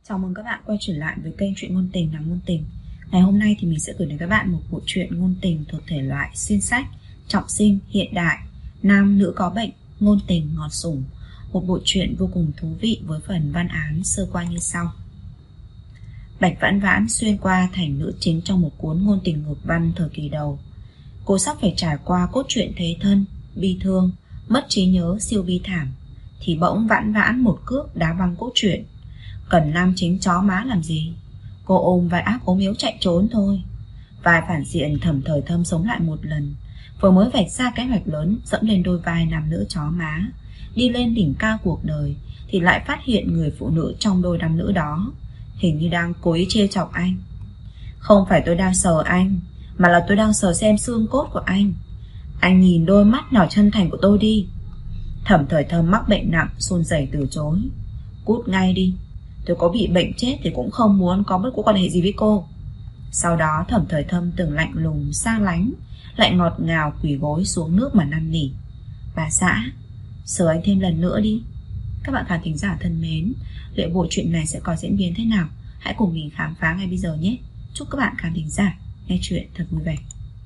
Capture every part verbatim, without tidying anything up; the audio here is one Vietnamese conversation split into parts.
Chào mừng các bạn quay trở lại với kênh Truyện Ngôn Tình Nàng Ngôn Tình. Ngày hôm nay thì mình sẽ gửi đến các bạn một bộ truyện ngôn tình thuộc thể loại xuyên sách, trọng sinh, hiện đại, nam nữ có bệnh, ngôn tình, ngọt sủng. Một bộ truyện vô cùng thú vị với phần văn án sơ qua như sau. Bạch Vãn Vãn xuyên qua thành nữ chính trong một cuốn ngôn tình ngược văn thời kỳ đầu. Cô sắp phải trải qua cốt truyện thế thân, bi thương, mất trí nhớ siêu bi thảm, thì bỗng Vãn Vãn một cước đá văng cốt truyện. Cần nam chính chó má làm gì? Cô ôm vai ác ốm yếu chạy trốn thôi. Vai phản diện Thẩm Thời Thâm sống lại một lần, vừa mới vạch ra kế hoạch lớn dẫm lên đôi vai nam nữ chó má, đi lên đỉnh cao cuộc đời, thì lại phát hiện người phụ nữ trong đôi nam nữ đó hình như đang cố ý trêu chọc anh. Không phải tôi đang sờ anh, mà là tôi đang sờ xem xương cốt của anh. Anh nhìn đôi mắt nhỏ chân thành của tôi đi. Thẩm Thời Thâm mắc bệnh nặng, run rẩy từ chối. Cút ngay đi, tôi có bị bệnh chết thì cũng không muốn có bất cứ quan hệ gì với cô. Sau đó Thẩm Thời Thâm từng lạnh lùng xa lánh, lại ngọt ngào quỳ gối xuống nước mà năn nỉ. Bà xã, sờ anh thêm lần nữa đi. Các bạn khán thính giả thân mến, liệu bộ truyện này sẽ có diễn biến thế nào? Hãy cùng mình khám phá ngay bây giờ nhé. Chúc các bạn khán thính giả nghe chuyện thật vui vẻ.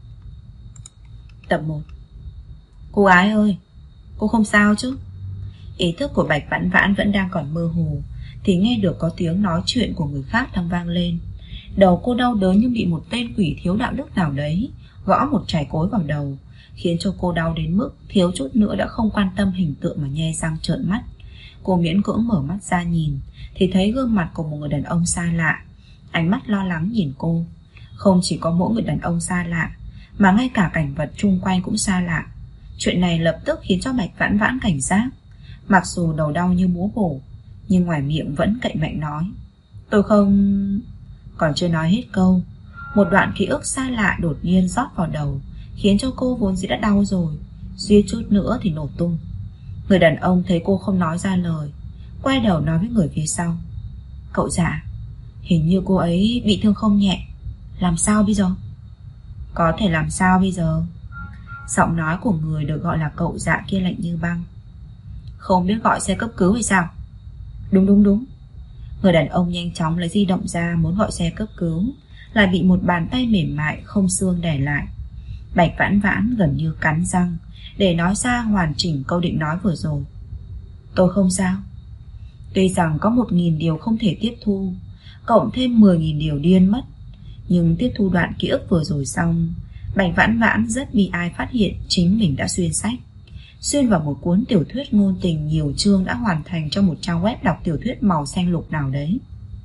Tập một. Cô gái ơi, cô không sao chứ? Ý thức của Bạch Vãn Vãn vẫn đang còn mơ hồ, thì nghe được có tiếng nói chuyện của người khác đang vang lên. Đầu cô đau đớn như bị một tên quỷ thiếu đạo đức nào đấy gõ một chải cối vào đầu, khiến cho cô đau đến mức thiếu chút nữa đã không quan tâm hình tượng mà nhe răng trợn mắt. Cô miễn cưỡng mở mắt ra nhìn, thì thấy gương mặt của một người đàn ông xa lạ. Ánh mắt lo lắng nhìn cô. Không chỉ có mỗi người đàn ông xa lạ, mà ngay cả cảnh vật chung quanh cũng xa lạ. Chuyện này lập tức khiến cho Bạch Vãn Vãn cảnh giác. Mặc dù đầu đau như búa bổ, nhưng ngoài miệng vẫn cậy mạnh nói: Tôi không... Còn chưa nói hết câu, một đoạn ký ức xa lạ đột nhiên rót vào đầu, khiến cho cô vốn dĩ đã đau rồi, suýt chút nữa thì nổ tung. Người đàn ông thấy cô không nói ra lời, quay đầu nói với người phía sau: Cậu Dạ, hình như cô ấy bị thương không nhẹ, làm sao bây giờ? Có thể làm sao bây giờ? Giọng nói của người được gọi là cậu Dạ kia lạnh như băng. Không biết gọi xe cấp cứu hay sao? Đúng đúng đúng. Người đàn ông nhanh chóng lấy di động ra muốn gọi xe cấp cứu, lại bị một bàn tay mềm mại không xương đè lại. Bạch Vãn Vãn gần như cắn răng để nói ra hoàn chỉnh câu định nói vừa rồi. Tôi không sao. Tuy rằng có một nghìn điều không thể tiếp thu, cộng thêm mười nghìn điều điên mất, nhưng tiếp thu đoạn ký ức vừa rồi xong, Bạch Vãn Vãn rất bi ai phát hiện chính mình đã xuyên sách, xuyên vào một cuốn tiểu thuyết ngôn tình nhiều chương đã hoàn thành trong một trang web đọc tiểu thuyết màu xanh lục nào đấy.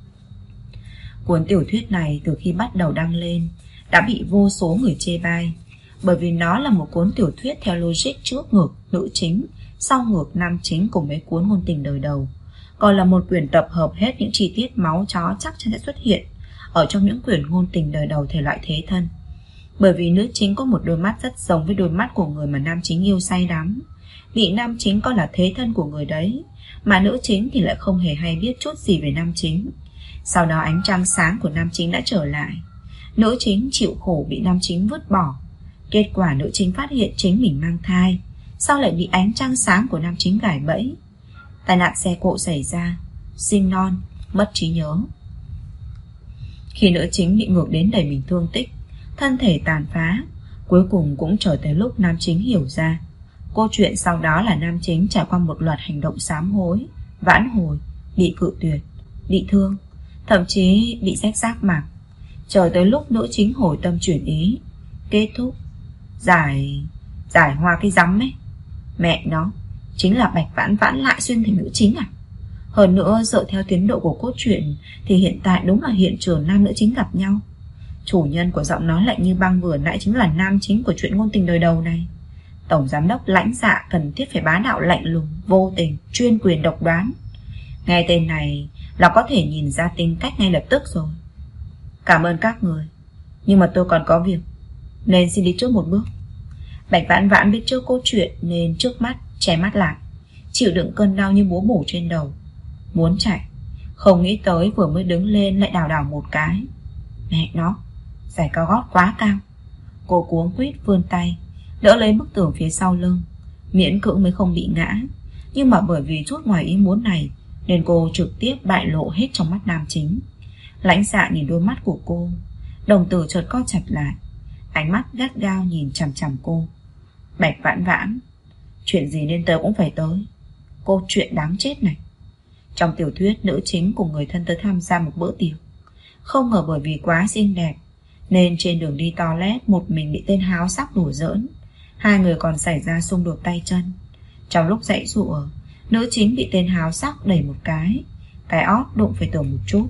Cuốn tiểu thuyết này từ khi bắt đầu đăng lên đã bị vô số người chê bai, bởi vì nó là một cuốn tiểu thuyết theo logic trước ngược nữ chính, sau ngược nam chính cùng mấy cuốn ngôn tình đời đầu, còn là một quyển tập hợp hết những chi tiết máu chó chắc chắn sẽ xuất hiện ở trong những quyển ngôn tình đời đầu thể loại thế thân. Bởi vì nữ chính có một đôi mắt rất giống với đôi mắt của người mà nam chính yêu say đắm, bị nam chính coi là thế thân của người đấy, mà nữ chính thì lại không hề hay biết chút gì về nam chính. Sau đó ánh trăng sáng của nam chính đã trở lại, nữ chính chịu khổ bị nam chính vứt bỏ. Kết quả nữ chính phát hiện chính mình mang thai, sau lại bị ánh trăng sáng của nam chính gài bẫy. Tai nạn xe cộ xảy ra, sinh non, mất trí nhớ. Khi nữ chính bị ngược đến đầy mình thương tích, thân thể tàn phá, cuối cùng cũng trở tới lúc nam chính hiểu ra. Câu chuyện sau đó là nam chính trải qua một loạt hành động sám hối, vãn hồi, bị cự tuyệt, bị thương, thậm chí bị rách rác mạc. Chờ tới lúc nữ chính hồi tâm chuyển ý, kết thúc, giải... giải hoa cái rắm ấy. Mẹ nó, chính là Bạch Vãn Vãn lại xuyên thành nữ chính à? Hơn nữa dựa theo tiến độ của cốt truyện thì hiện tại đúng là hiện trường nam nữ chính gặp nhau. Chủ nhân của giọng nói lạnh như băng vừa nãy chính là nam chính của chuyện ngôn tình đời đầu này. Tổng giám đốc lãnh dạ cần thiết phải bá đạo lạnh lùng, vô tình, chuyên quyền độc đoán. Nghe tên này là có thể nhìn ra tính cách ngay lập tức rồi. Cảm ơn các người, nhưng mà tôi còn có việc, nên xin đi trước một bước. Bạch Vãn Vãn biết trước câu chuyện nên trước mắt che mắt lại, chịu đựng cơn đau như búa bổ trên đầu, muốn chạy. Không nghĩ tới vừa mới đứng lên lại đảo đảo một cái. Mẹ nó, giày cao gót quá cao. Cô cuống quýt vươn tay đỡ lấy bức tường phía sau lưng, miễn cưỡng mới không bị ngã. Nhưng mà bởi vì chút ngoài ý muốn này nên cô trực tiếp bại lộ hết trong mắt nam chính. Lãnh Dạ nhìn đôi mắt của cô, đồng tử chợt co chặt lại, ánh mắt gắt gao nhìn chằm chằm cô. Bạch Vãn Vãn, chuyện gì nên tới cũng phải tới. Cô chuyện đáng chết này. Trong tiểu thuyết, nữ chính cùng người thân tới tham gia một bữa tiệc. Không ngờ bởi vì quá xinh đẹp nên trên đường đi toilet một mình bị tên háo sắc đùa giỡn. Hai người còn xảy ra xung đột tay chân. Trong lúc giãy giụa, nữ chính bị tên háo sắc đẩy một cái, cái ót đụng phải tường một chút.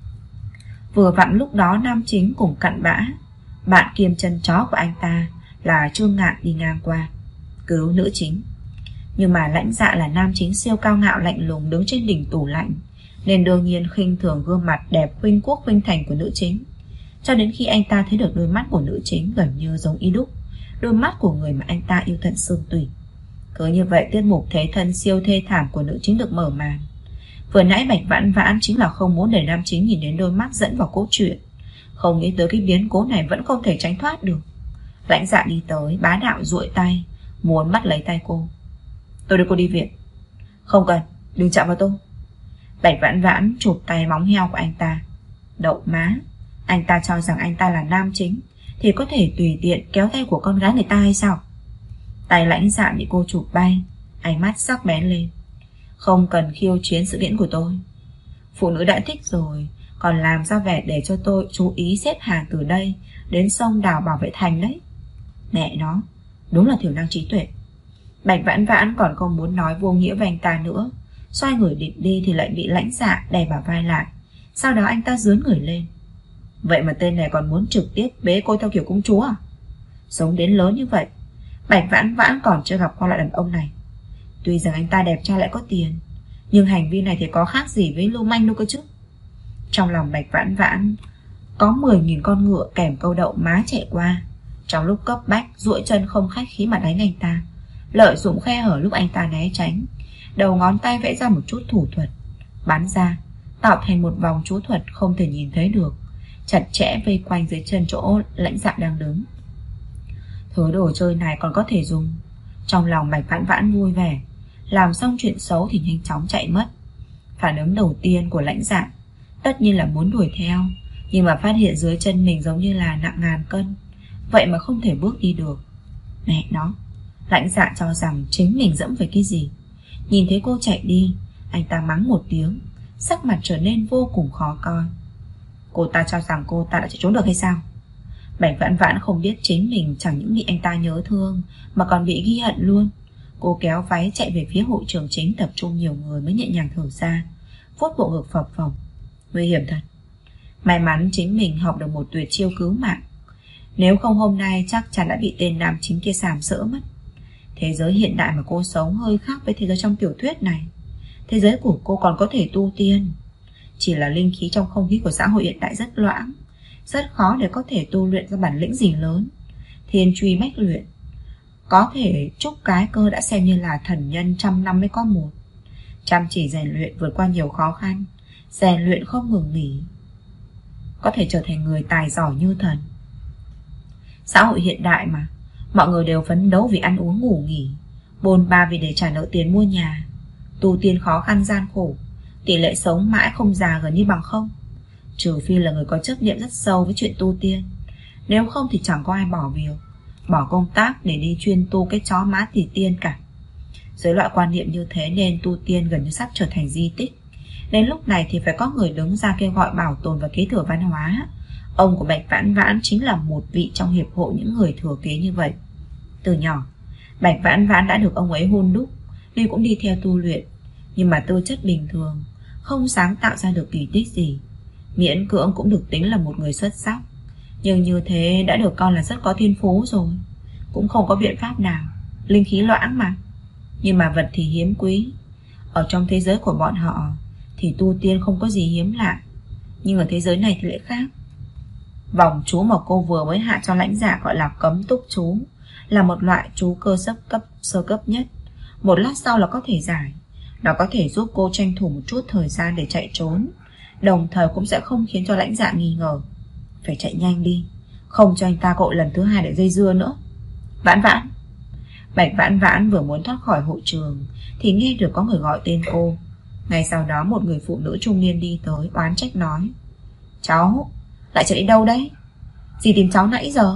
Vừa vặn lúc đó nam chính cùng cặn bã, bạn kiêm chân chó của anh ta là Trương Ngạn đi ngang qua, cứu nữ chính. Nhưng mà Lãnh Dạ là nam chính siêu cao ngạo lạnh lùng đứng trên đỉnh tủ lạnh, nên đương nhiên khinh thường gương mặt đẹp khuynh quốc khuynh thành của nữ chính. Cho đến khi anh ta thấy được đôi mắt của nữ chính gần như giống y đúc, đôi mắt của người mà anh ta yêu tận xương tủy. Cứ như vậy tiết mục thế thân siêu thê thảm của nữ chính được mở màn. Vừa nãy Bạch Vãn Vãn chính là không muốn để nam chính nhìn đến đôi mắt dẫn vào cốt truyện. Không nghĩ tới cái biến cố này vẫn không thể tránh thoát được. Lãnh Dạ đi tới, bá đạo duỗi tay, muốn bắt lấy tay cô. Tôi đưa cô đi viện. Không cần, đừng chạm vào tôi. Bạch Vãn Vãn chụp tay móng heo của anh ta. Đậu má, anh ta cho rằng anh ta là nam chính thì có thể tùy tiện kéo tay của con gái người ta hay sao? Tay Lãnh Dạ bị cô chụp bay, ánh mắt sắc bén lên. Không cần khiêu chiến sự kiện của tôi. Phụ nữ đã thích rồi, còn làm ra vẻ để cho tôi chú ý xếp hàng từ đây đến sông đào bảo vệ thành đấy. Mẹ nó, đúng là thiểu năng trí tuệ. Bạch Vãn Vãn còn không muốn nói vô nghĩa với anh ta nữa, xoay người định đi thì lại bị Lãnh Dạ đè bả vai lại. Sau đó anh ta dướn người lên. Vậy mà tên này còn muốn trực tiếp bế cô theo kiểu công chúa à? Sống đến lớn như vậy, Bạch Vãn Vãn còn chưa gặp qua loại đàn ông này. Tuy rằng anh ta đẹp trai lại có tiền, nhưng hành vi này thì có khác gì với lưu manh đâu cơ chứ. Trong lòng Bạch Vãn Vãn có mười nghìn con ngựa kèm câu đậu má chạy qua. Trong lúc cấp bách, duỗi chân không khách khí mà đánh anh ta, lợi dụng khe hở lúc anh ta né tránh, đầu ngón tay vẽ ra một chút thủ thuật, bắn ra, tạo thành một vòng chú thuật không thể nhìn thấy được, chặt chẽ vây quanh dưới chân chỗ Lãnh Dạ đang đứng. Thứ đồ chơi này còn có thể dùng. Trong lòng Bạch Vãn Vãn vui vẻ, làm xong chuyện xấu thì nhanh chóng chạy mất. Phản ứng đầu tiên của Lãnh Dạ tất nhiên là muốn đuổi theo, nhưng mà phát hiện dưới chân mình giống như là nặng ngàn cân, vậy mà không thể bước đi được. Mẹ nó, Lãnh Dạ cho rằng chính mình dẫm phải cái gì. Nhìn thấy cô chạy đi, anh ta mắng một tiếng, sắc mặt trở nên vô cùng khó coi. Cô ta cho rằng cô ta đã chạy trốn được hay sao? Bạch Vãn Vãn không biết chính mình chẳng những bị anh ta nhớ thương mà còn bị ghi hận luôn. Cô kéo váy chạy về phía hội trường chính tập trung nhiều người mới nhẹ nhàng thở ra, vuốt bộ ngực phập phồng. Nguy hiểm thật. May mắn chính mình học được một tuyệt chiêu cứu mạng, nếu không hôm nay chắc chắn đã bị tên nam chính kia sàm sỡ mất. Thế giới hiện đại mà cô sống hơi khác với thế giới trong tiểu thuyết này. Thế giới của cô còn có thể tu tiên, chỉ là linh khí trong không khí của xã hội hiện đại rất loãng, rất khó để có thể tu luyện ra bản lĩnh gì lớn. Thiên truy bách luyện, có thể trúc cái cơ đã xem như là thần nhân trăm năm mới có một. Chăm chỉ rèn luyện vượt qua nhiều khó khăn, rèn luyện không ngừng nghỉ, có thể trở thành người tài giỏi như thần. Xã hội hiện đại mà, mọi người đều phấn đấu vì ăn uống ngủ nghỉ, bôn ba vì để trả nợ tiền mua nhà. Tu tiên khó khăn gian khổ, tỷ lệ sống mãi không già gần như bằng không. Trừ phi là người có chấp niệm rất sâu với chuyện tu tiên, nếu không thì chẳng có ai bỏ việc, bỏ công tác để đi chuyên tu cái chó má tỷ tiên cả. Dưới loại quan niệm như thế nên tu tiên gần như sắp trở thành di tích. Đến lúc này thì phải có người đứng ra kêu gọi bảo tồn và kế thừa văn hóa. Ông của Bạch Vãn Vãn chính là một vị trong hiệp hội những người thừa kế như vậy. Từ nhỏ, Bạch Vãn Vãn đã được ông ấy hôn đúc nên cũng đi theo tu luyện, nhưng mà tư chất bình thường, không sáng tạo ra được kỳ tích gì. Miễn cưỡng cũng được tính là một người xuất sắc, nhưng như thế đã được coi là rất có thiên phú rồi. Cũng không có biện pháp nào, linh khí loãng mà. Nhưng mà vật thì hiếm quý. Ở trong thế giới của bọn họ thì tu tiên không có gì hiếm lạ, nhưng ở thế giới này thì lại khác. Vòng chú mà cô vừa mới hạ cho Lãnh Dạ gọi là cấm túc chú, là một loại chú cơ sấp cấp sơ cấp nhất. Một lát sau là có thể giải. Nó có thể giúp cô tranh thủ một chút thời gian để chạy trốn, đồng thời cũng sẽ không khiến cho Lãnh Dạ nghi ngờ. Phải chạy nhanh đi, không cho anh ta cội lần thứ hai để dây dưa nữa. Vãn Vãn. Bạch Vãn Vãn vừa muốn thoát khỏi hội trường thì nghe được có người gọi tên cô. Ngay sau đó một người phụ nữ trung niên đi tới oán trách nói: Cháu lại chạy đi đâu đấy? Dì tìm cháu nãy giờ.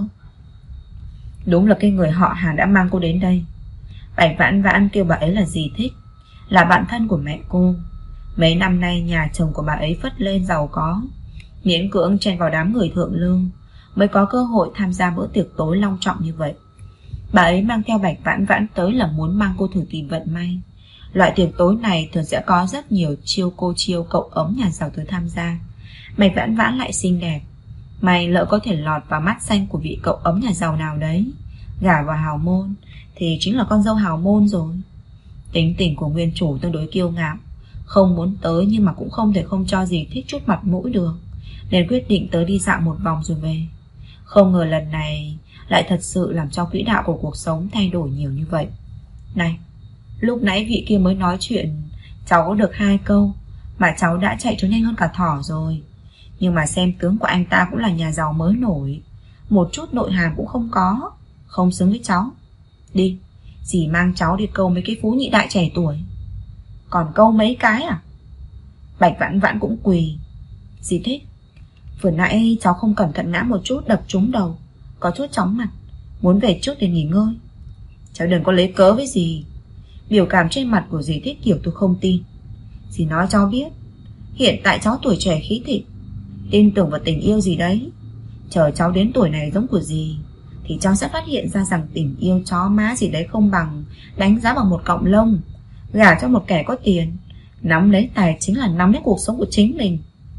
Đúng là cái người họ Hàn đã mang cô đến đây. Bạch Vãn Vãn kêu bà ấy là dì Thích, là bạn thân của mẹ cô. Mấy năm nay nhà chồng của bà ấy phất lên giàu có, miễn cưỡng chen vào đám người thượng lưu, mới có cơ hội tham gia bữa tiệc tối long trọng như vậy. Bà ấy mang theo Bạch Vãn Vãn tới là muốn mang cô thử tìm vận may. Loại tiệc tối này thường sẽ có rất nhiều chiêu cô chiêu cậu ấm nhà giàu tới tham gia. Bạch Vãn Vãn lại xinh đẹp, mày lỡ có thể lọt vào mắt xanh của vị cậu ấm nhà giàu nào đấy, gả vào hào môn thì chính là con dâu hào môn rồi. Tính tình của nguyên chủ tương đối kiêu ngạo, không muốn tới nhưng mà cũng không thể không cho dì Thích chút mặt mũi được, nên quyết định tới đi dạo một vòng rồi về. Không ngờ lần này lại thật sự làm cho quỹ đạo của cuộc sống thay đổi nhiều như vậy. Này, lúc nãy vị kia mới nói chuyện cháu có được hai câu mà cháu đã chạy trốn nhanh hơn cả thỏ rồi. Nhưng mà xem tướng của anh ta cũng là nhà giàu mới nổi, một chút nội hàm cũng không có, không xứng với cháu. Đi, dì mang cháu đi câu mấy cái phú nhị đại trẻ tuổi. Còn câu mấy cái à? Bạch Vãn Vãn cũng quỳ. Dì Thích, vừa nãy cháu không cẩn thận ngã một chút đập trúng đầu, có chút chóng mặt, muốn về trước để nghỉ ngơi. Cháu đừng có lấy cớ với dì. Biểu cảm trên mặt của dì Thích kiểu tôi không tin. Dì nói cháu biết, hiện tại cháu tuổi trẻ khí thịnh, tin tưởng vào tình yêu gì đấy. Chờ cháu đến tuổi này giống của dì thì cháu sẽ phát hiện ra rằng tình yêu chó má gì đấy không bằng đánh giá bằng một cọng lông. Gả cho một kẻ có tiền, nắm lấy tài chính là nắm lấy cuộc sống của chính mình.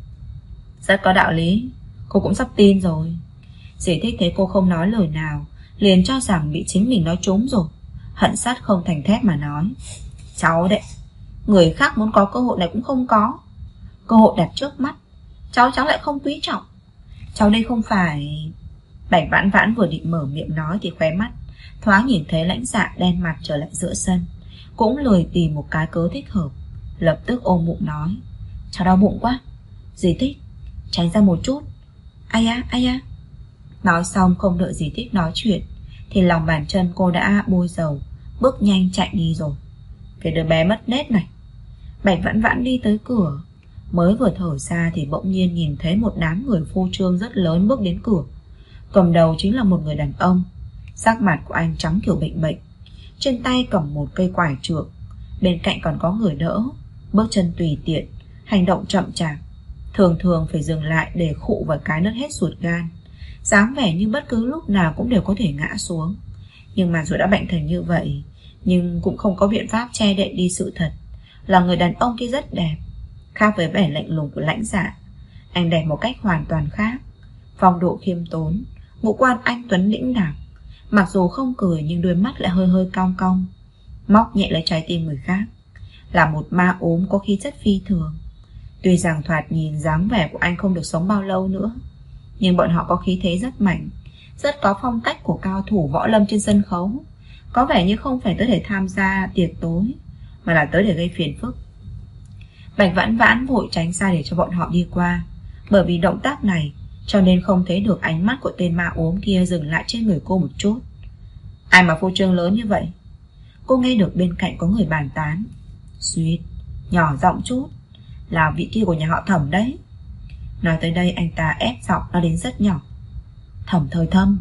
Rất có đạo lý, cô cũng sắp tin rồi. Dì Thích thấy cô không nói lời nào, liền cho rằng bị chính mình nói trúng rồi, hận sắt không thành thép mà nói: Cháu đấy, người khác muốn có cơ hội này cũng không có. Cơ hội đặt trước mắt, cháu cháu lại không quý trọng. Cháu đây không phải... Bạch Vãn Vãn vừa định mở miệng nói thì khóe mắt thoáng nhìn thấy Lãnh Dạ đen mặt trở lại giữa sân, cũng lười tìm một cái cớ thích hợp, lập tức ôm bụng nói: Cháu đau bụng quá, dì Thích tránh ra một chút. Ai á, ai á. Nói xong không đợi dì Thích nói chuyện thì lòng bàn chân cô đã bôi dầu, bước nhanh chạy đi rồi. Cái đứa bé mất nết này. Bạch Vãn Vãn đi tới cửa, mới vừa thở ra thì bỗng nhiên nhìn thấy một đám người phô trương rất lớn bước đến cửa. Cầm đầu chính là một người đàn ông. Sắc mặt của anh trắng kiểu bệnh bệnh, trên tay cầm một cây quải trượng, bên cạnh còn có người đỡ. Bước chân tùy tiện, hành động chậm chạp, thường thường phải dừng lại để khụ vào cái nứt hết ruột gan, dáng vẻ như bất cứ lúc nào cũng đều có thể ngã xuống. Nhưng mà dù đã bệnh thành như vậy, nhưng cũng không có biện pháp che đậy đi sự thật là người đàn ông kia rất đẹp. Khác với vẻ lạnh lùng của Lãnh Dạ, anh đẹp một cách hoàn toàn khác. Phong độ khiêm tốn, ngũ quan anh tuấn lĩnh đạc, mặc dù không cười nhưng đôi mắt lại hơi hơi cong cong, móc nhẹ lấy trái tim người khác. Là một ma ốm có khí chất phi thường. Tuy rằng thoạt nhìn dáng vẻ của anh không được sống bao lâu nữa, nhưng bọn họ có khí thế rất mạnh, rất có phong cách của cao thủ võ lâm trên sân khấu. Có vẻ như không phải tới để tham gia tiệc tối, mà là tới để gây phiền phức. Bạch Vãn Vãn vội tránh xa để cho bọn họ đi qua. Bởi vì động tác này cho nên không thấy được ánh mắt của tên ma ốm kia dừng lại trên người cô một chút. Ai mà phô trương lớn như vậy? Cô nghe được bên cạnh có người bàn tán. Suýt, nhỏ giọng chút, là vị kia của nhà họ Thẩm đấy. Nói tới đây anh ta ép giọng nó đến rất nhỏ. Thẩm Thời Thâm.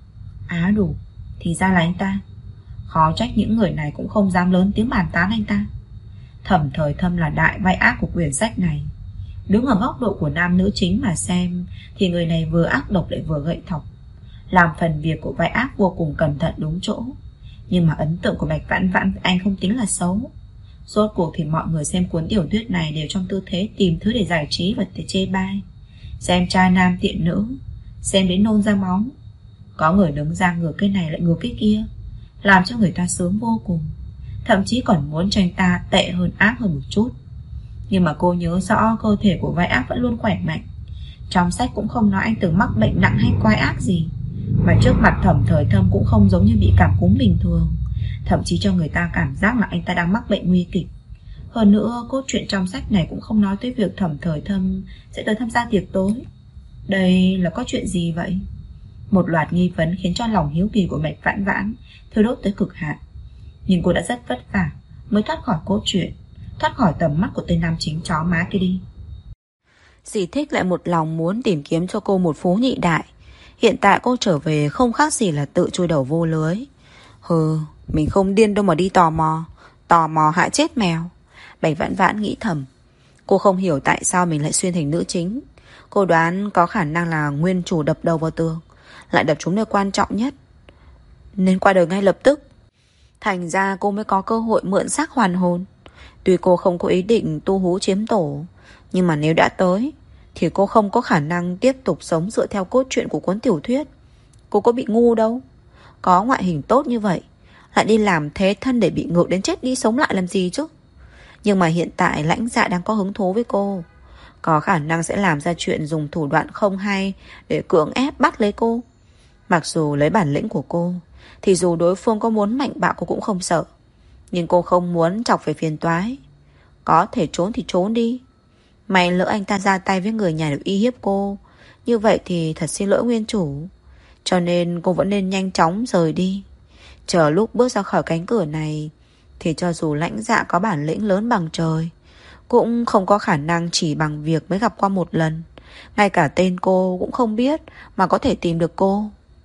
Á đủ, thì ra là anh ta. Khó trách những người này cũng không dám lớn tiếng bàn tán anh ta. Thẩm Thời Thâm là đại vai ác của quyển sách này. Đứng ở góc độ của nam nữ chính mà xem thì người này vừa ác độc lại vừa gậy thọc, làm phần việc của vai ác vô cùng cẩn thận đúng chỗ. Nhưng mà ấn tượng của Bạch Vãn Vãn với anh không tính là xấu. Rốt cuộc thì mọi người xem cuốn tiểu thuyết này đều trong tư thế tìm thứ để giải trí và để chê bai. Xem trai nam tiện nữ, xem đến nôn ra máu. Có người đứng ra ngược cái này lại ngược cái kia, làm cho người ta sướng vô cùng. Thậm chí còn muốn cho anh ta tệ hơn, ác hơn một chút. Nhưng mà cô nhớ rõ cơ thể của vai ác vẫn luôn khỏe mạnh. Trong sách cũng không nói anh từng mắc bệnh nặng hay quái ác gì, mà trước mặt Thẩm Thời Thâm cũng không giống như bị cảm cúm bình thường. Thậm chí cho người ta cảm giác là anh ta đang mắc bệnh nguy kịch. Hơn nữa cốt truyện trong sách này cũng không nói tới việc Thẩm Thời Thâm sẽ tới tham gia tiệc tối. Đây là có chuyện gì vậy? Một loạt nghi vấn khiến cho lòng hiếu kỳ của Bạch Vãn Vãn thiêu đốt tới cực hạn. Nhưng cô đã rất vất vả mới thoát khỏi cốt truyện, thoát khỏi tầm mắt của tên nam chính chó má kia đi. Dì Thích lại một lòng muốn tìm kiếm cho cô một phú nhị đại. Hiện tại cô trở về không khác gì là tự chui đầu vô lưới. Hừ, mình không điên đâu mà đi tò mò. Tò mò hại chết mèo. Bạch Vãn Vãn nghĩ thầm. Cô không hiểu tại sao mình lại xuyên thành nữ chính. Cô đoán có khả năng là nguyên chủ đập đầu vào tường, lại đập trúng nơi quan trọng nhất, nên qua đời ngay lập tức. Thành ra cô mới có cơ hội mượn xác hoàn hồn. Tuy cô không có ý định tu hú chiếm tổ, nhưng mà nếu đã tới thì cô không có khả năng tiếp tục sống dựa theo cốt truyện của cuốn tiểu thuyết. Cô có bị ngu đâu. Có ngoại hình tốt như vậy, lại đi làm thế thân để bị ngược đến chết đi sống lại làm gì chứ. Nhưng mà hiện tại Lãnh Dạ đang có hứng thú với cô, có khả năng sẽ làm ra chuyện dùng thủ đoạn không hay để cưỡng ép bắt lấy cô. Mặc dù lấy bản lĩnh của cô thì dù đối phương có muốn mạnh bạo cô cũng không sợ, nhưng cô không muốn chọc về phiền toái. Có thể trốn thì trốn đi. May lỡ anh ta ra tay với người nhà được uy hiếp cô, như vậy thì thật xin lỗi nguyên chủ. Cho nên cô vẫn nên nhanh chóng rời đi. Chờ lúc bước ra khỏi cánh cửa này thì cho dù Lãnh Dạ có bản lĩnh lớn bằng trời, cũng không có khả năng chỉ bằng việc mới gặp qua một lần. Ngay cả tên cô cũng không biết mà có thể tìm được cô.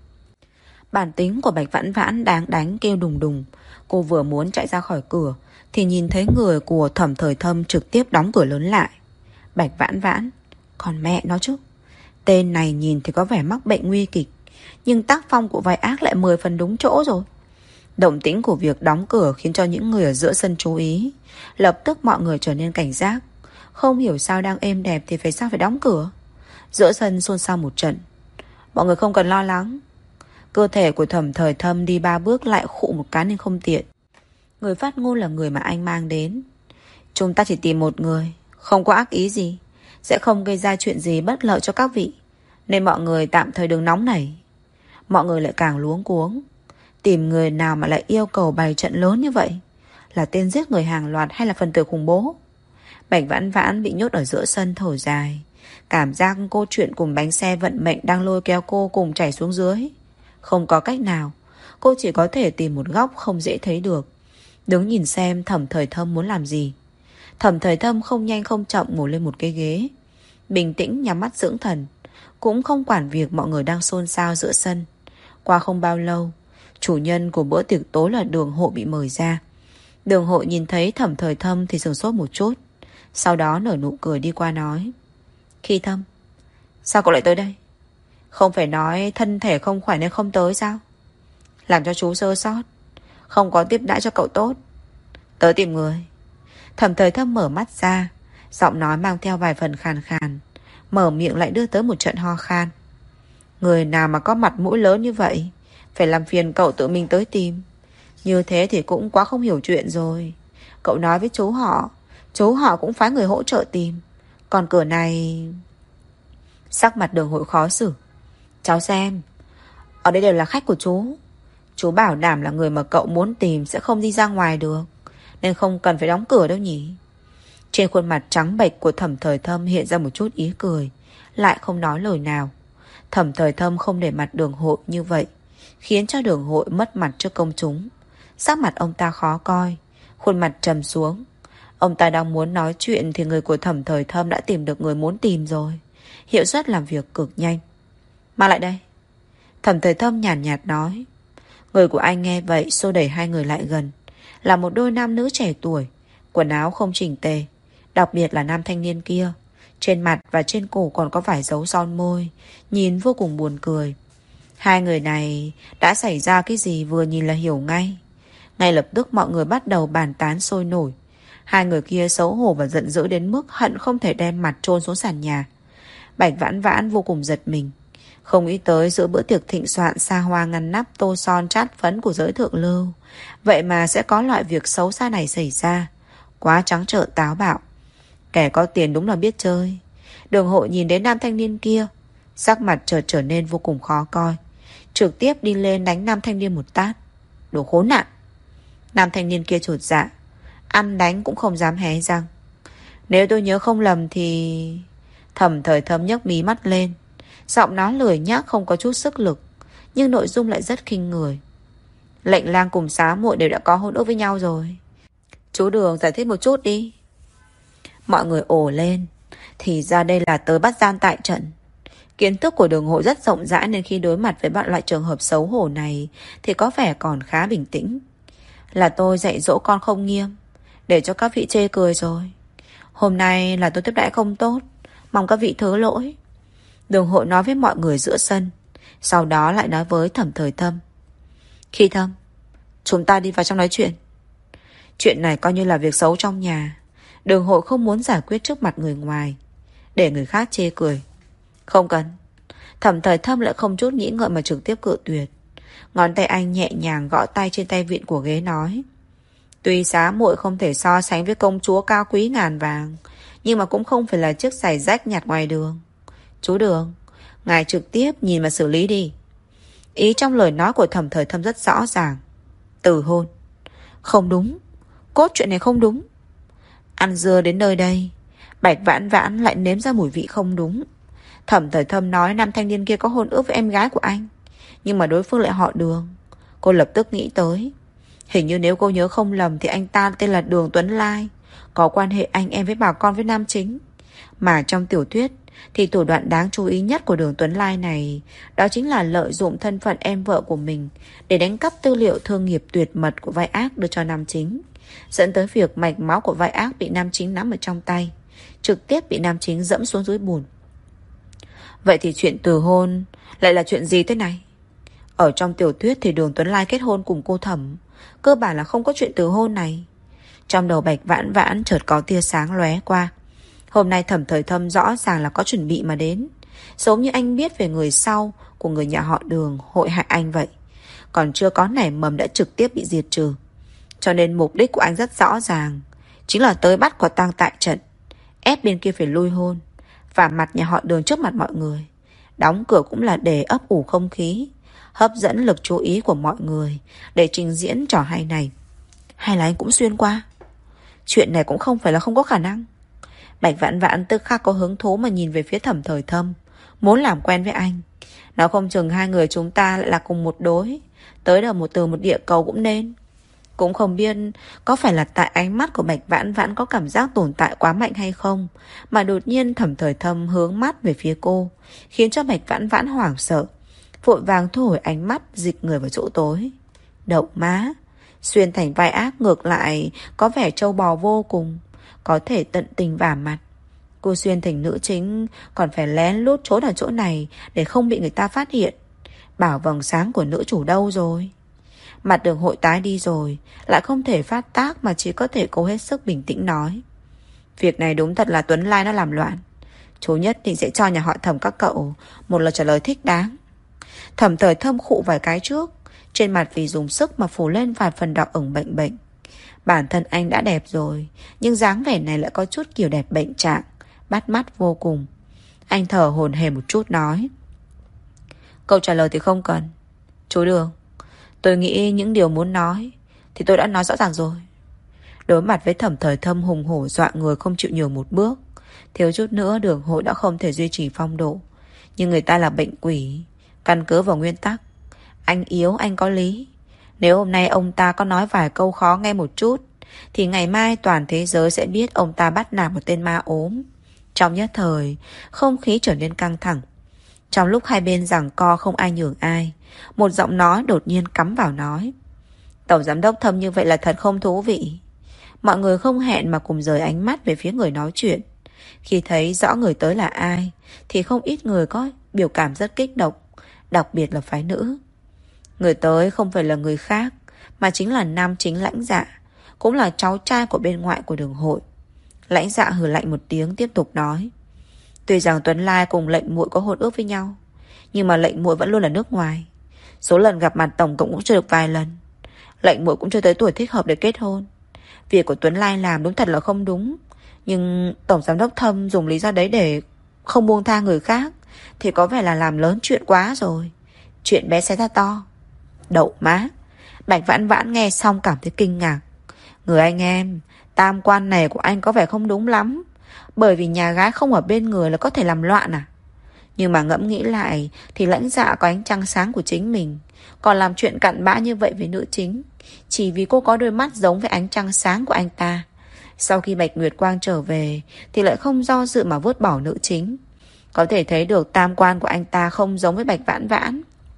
Bản tính của Bạch Vãn Vãn đáng đánh kêu đùng đùng. Cô vừa muốn chạy ra khỏi cửa thì nhìn thấy người của Thẩm Thời Thâm trực tiếp đóng cửa lớn lại. Bạch Vãn Vãn, còn mẹ nó chứ. Tên này nhìn thì có vẻ mắc bệnh nguy kịch, nhưng tác phong của vai ác lại mười phần đúng chỗ rồi. Động tĩnh của việc đóng cửa khiến cho những người ở giữa sân chú ý. Lập tức mọi người trở nên cảnh giác. Không hiểu sao đang êm đẹp thì phải sao phải đóng cửa. Giữa sân xôn xao một trận. Mọi người không cần lo lắng. Cơ thể của Thẩm Thời Thâm đi ba bước lại khụ một cái nên không tiện. Người phát ngôn là người mà anh mang đến. Chúng ta chỉ tìm một người, không có ác ý gì, sẽ không gây ra chuyện gì bất lợi cho các vị, nên mọi người tạm thời đừng nóng nảy. Mọi người lại càng luống cuống. Tìm người nào mà lại yêu cầu bày trận lớn như vậy? Là tên giết người hàng loạt hay là phần tử khủng bố? Bạch Vãn Vãn bị nhốt ở giữa sân thở dài. Cảm giác câu chuyện cùng bánh xe vận mệnh đang lôi kéo cô cùng chảy xuống dưới. Không có cách nào, cô chỉ có thể tìm một góc không dễ thấy được, đứng nhìn xem Thẩm Thời Thâm muốn làm gì. Thẩm Thời Thâm không nhanh không chậm ngồi lên một cái ghế, bình tĩnh nhắm mắt dưỡng thần, cũng không quản việc mọi người đang xôn xao giữa sân. Qua không bao lâu, chủ nhân của bữa tiệc tối là Đường Hội bị mời ra. Đường Hội nhìn thấy Thẩm Thời Thâm thì sửng sốt một chút, sau đó nở nụ cười đi qua nói: Khi Thâm, sao cậu lại tới đây? Không phải nói thân thể không khỏe nên không tới sao? Làm cho chú sơ sót, không có tiếp đãi cho cậu tốt. Tới tìm người. Thẩm Thời Thâm mở mắt ra, giọng nói mang theo vài phần khàn khàn, mở miệng lại đưa tới một trận ho khan. Người nào mà có mặt mũi lớn như vậy, phải làm phiền cậu tự mình tới tìm. Như thế thì cũng quá không hiểu chuyện rồi. Cậu nói với chú họ, chú họ cũng phái người hỗ trợ tìm. Còn cửa này... Sắc mặt Đường Hội khó xử. Cháu xem, ở đây đều là khách của chú. Chú bảo đảm là người mà cậu muốn tìm sẽ không đi ra ngoài được, nên không cần phải đóng cửa đâu nhỉ. Trên khuôn mặt trắng bệch của Thẩm Thời Thâm hiện ra một chút ý cười, lại không nói lời nào. Thẩm Thời Thâm không để mặt Đường Hội như vậy, khiến cho Đường Hội mất mặt trước công chúng. Sắc mặt ông ta khó coi, khuôn mặt trầm xuống. Ông ta đang muốn nói chuyện thì người của Thẩm Thời Thâm đã tìm được người muốn tìm rồi. Hiệu suất làm việc cực nhanh. Mà lại đây. Thẩm Thời Thâm nhàn nhạt, nhạt nói. Người của anh nghe vậy xô đẩy hai người lại gần. Là một đôi nam nữ trẻ tuổi, quần áo không chỉnh tề. Đặc biệt là nam thanh niên kia, trên mặt và trên cổ còn có vài dấu son môi, nhìn vô cùng buồn cười. Hai người này đã xảy ra cái gì vừa nhìn là hiểu ngay. Ngay lập tức mọi người bắt đầu bàn tán sôi nổi. Hai người kia xấu hổ và giận dữ đến mức hận không thể đem mặt chôn xuống sàn nhà. Bạch Vãn Vãn vô cùng giật mình. Không nghĩ tới giữa bữa tiệc thịnh soạn xa hoa ngăn nắp tô son chát phấn của giới thượng lưu, vậy mà sẽ có loại việc xấu xa này xảy ra. Quá trắng trợn táo bạo. Kẻ có tiền đúng là biết chơi. Đường Hội nhìn đến nam thanh niên kia, sắc mặt chợt trở nên vô cùng khó coi, trực tiếp đi lên đánh nam thanh niên một tát. Đồ khốn nạn. Nam thanh niên kia chột dạ, ăn đánh cũng không dám hé răng. Nếu tôi nhớ không lầm thì... Thẩm Thời Thâm nhấc mí mắt lên, giọng nói lười nhác không có chút sức lực, nhưng nội dung lại rất khinh người. Lệnh lang cùng xá muội đều đã có hôn ước với nhau rồi. Chú Đường giải thích một chút đi. Mọi người ồ lên. Thì ra đây là tới bắt gian tại trận. Kiến thức của Đường Hội rất rộng rãi, nên khi đối mặt với bạn loại trường hợp xấu hổ này thì có vẻ còn khá bình tĩnh. Là tôi dạy dỗ con không nghiêm, để cho các vị chê cười rồi. Hôm nay là tôi tiếp đãi không tốt, mong các vị thứ lỗi. Đường Hội nói với mọi người giữa sân. Sau đó lại nói với Thẩm Thời Thâm. Khi Thâm, chúng ta đi vào trong nói chuyện. Chuyện này coi như là việc xấu trong nhà. Đường Hội không muốn giải quyết trước mặt người ngoài, để người khác chê cười. Không cần. Thẩm Thời Thâm lại không chút nghĩ ngợi mà trực tiếp cự tuyệt. Ngón tay anh nhẹ nhàng gõ tay trên tay vịn của ghế nói. Tuy giá muội không thể so sánh với công chúa cao quý ngàn vàng, nhưng mà cũng không phải là chiếc giày rách nhặt ngoài đường. Chú Đường, ngài trực tiếp nhìn mà xử lý đi. Ý trong lời nói của Thẩm Thời Thâm rất rõ ràng. Từ hôn. Không đúng. Cốt chuyện này không đúng. Ăn dưa đến nơi đây, Bạch Vãn Vãn lại nếm ra mùi vị không đúng. Thẩm Thời Thâm nói nam thanh niên kia có hôn ước với em gái của anh, nhưng mà đối phương lại họ Đường. Cô lập tức nghĩ tới. Hình như nếu cô nhớ không lầm thì anh ta tên là Đường Tuấn Lai, có quan hệ anh em với bà con với nam chính. Mà trong tiểu thuyết thì thủ đoạn đáng chú ý nhất của Đường Tuấn Lai này, đó chính là lợi dụng thân phận em vợ của mình để đánh cắp tư liệu thương nghiệp tuyệt mật của vai ác đưa cho nam chính, dẫn tới việc mạch máu của vai ác bị nam chính nắm ở trong tay, trực tiếp bị nam chính dẫm xuống dưới bùn. Vậy thì chuyện từ hôn lại là chuyện gì thế này? Ở trong tiểu thuyết thì Đường Tuấn Lai kết hôn cùng cô Thẩm, cơ bản là không có chuyện từ hôn này. Trong đầu Bạch Vãn Vãn chợt có tia sáng lóe qua. Hôm nay Thẩm Thời Thâm rõ ràng là có chuẩn bị mà đến, giống như anh biết về người sau của người nhà họ Đường hội hại anh vậy. Còn chưa có nảy mầm đã trực tiếp bị diệt trừ. Cho nên mục đích của anh rất rõ ràng, chính là tới bắt quả tang tại trận, ép bên kia phải lui hôn, và mặt nhà họ Đường trước mặt mọi người. Đóng cửa cũng là để ấp ủ không khí, hấp dẫn lực chú ý của mọi người để trình diễn trò hay này. Hay là anh cũng xuyên qua? Chuyện này cũng không phải là không có khả năng. Bạch Vãn Vãn tức khắc có hứng thú mà nhìn về phía Thẩm Thời Thâm, muốn làm quen với anh. Nó không chừng hai người chúng ta lại là cùng một đối, tới đầu một từ một địa cầu cũng nên. Cũng không biết có phải là tại ánh mắt của Bạch Vãn Vãn có cảm giác tồn tại quá mạnh hay không, mà đột nhiên Thẩm Thời Thâm hướng mắt về phía cô, khiến cho Bạch Vãn Vãn hoảng sợ, vội vàng thu hồi ánh mắt, dịch người vào chỗ tối. Đậu má, xuyên thành vai ác ngược lại có vẻ trâu bò vô cùng, có thể tận tình vả mặt. Cô xuyên thành nữ chính còn phải lén lút trốn ở chỗ này để không bị người ta phát hiện. Bảo vầng sáng của nữ chủ đâu rồi? Mặt Đường Hội tái đi rồi, lại không thể phát tác mà chỉ có thể cố hết sức bình tĩnh nói. Việc này đúng thật là Tuấn Lai nó làm loạn. Chú nhất định sẽ cho nhà họ Thẩm các cậu một lời trả lời thích đáng. Thẩm Thời Thâm khụ vài cái trước, trên mặt vì dùng sức mà phủ lên vài phần đỏ ửng bệnh bệnh. Bản thân anh đã đẹp rồi, nhưng dáng vẻ này lại có chút kiểu đẹp bệnh trạng, bắt mắt vô cùng. Anh thở hổn hển một chút nói. Câu trả lời thì không cần. Chú Đường, tôi nghĩ những điều muốn nói thì tôi đã nói rõ ràng rồi. Đối mặt với Thẩm Thời Thâm hùng hổ dọa người không chịu nhường một bước, thiếu chút nữa Đường Hội đã không thể duy trì phong độ. Nhưng người ta là bệnh quỷ, căn cứ vào nguyên tắc, anh yếu anh có lý. Nếu hôm nay ông ta có nói vài câu khó nghe một chút, thì ngày mai toàn thế giới sẽ biết ông ta bắt nạt một tên ma ốm. Trong nhất thời, không khí trở nên căng thẳng. Trong lúc hai bên giằng co không ai nhường ai, một giọng nói đột nhiên cắm vào nói. Tổng giám đốc Thâm như vậy là thật không thú vị. Mọi người không hẹn mà cùng rời ánh mắt về phía người nói chuyện. Khi thấy rõ người tới là ai, thì không ít người có biểu cảm rất kích động, đặc biệt là phái nữ. Người tới không phải là người khác, mà chính là nam chính Lãnh Dạ, cũng là cháu trai của bên ngoại của Đường Hội. Lãnh Dạ hừ lạnh một tiếng tiếp tục nói. Tuy rằng Tuấn Lai cùng Lệnh Muội có hôn ước với nhau, nhưng mà Lệnh Muội vẫn luôn là nước ngoài. Số lần gặp mặt tổng cộng cũng chưa được vài lần. Lệnh Muội cũng chưa tới tuổi thích hợp để kết hôn. Việc của Tuấn Lai làm đúng thật là không đúng, nhưng Tổng Giám đốc Thâm dùng lý do đấy để không buông tha người khác thì có vẻ là làm lớn chuyện quá rồi. Chuyện bé xé ra to. Đậu má. Bạch Vãn Vãn nghe xong cảm thấy kinh ngạc. Người anh em, tam quan này của anh có vẻ không đúng lắm. Bởi vì nhà gái không ở bên người là có thể làm loạn à? Nhưng mà ngẫm nghĩ lại thì Lãnh Dạ có ánh trăng sáng của chính mình, còn làm chuyện cặn bã như vậy với nữ chính, chỉ vì cô có đôi mắt giống với ánh trăng sáng của anh ta. Sau khi Bạch Nguyệt Quang trở về thì lại không do dự mà vứt bỏ nữ chính. Có thể thấy được tam quan của anh ta không giống với Bạch Vãn Vãn.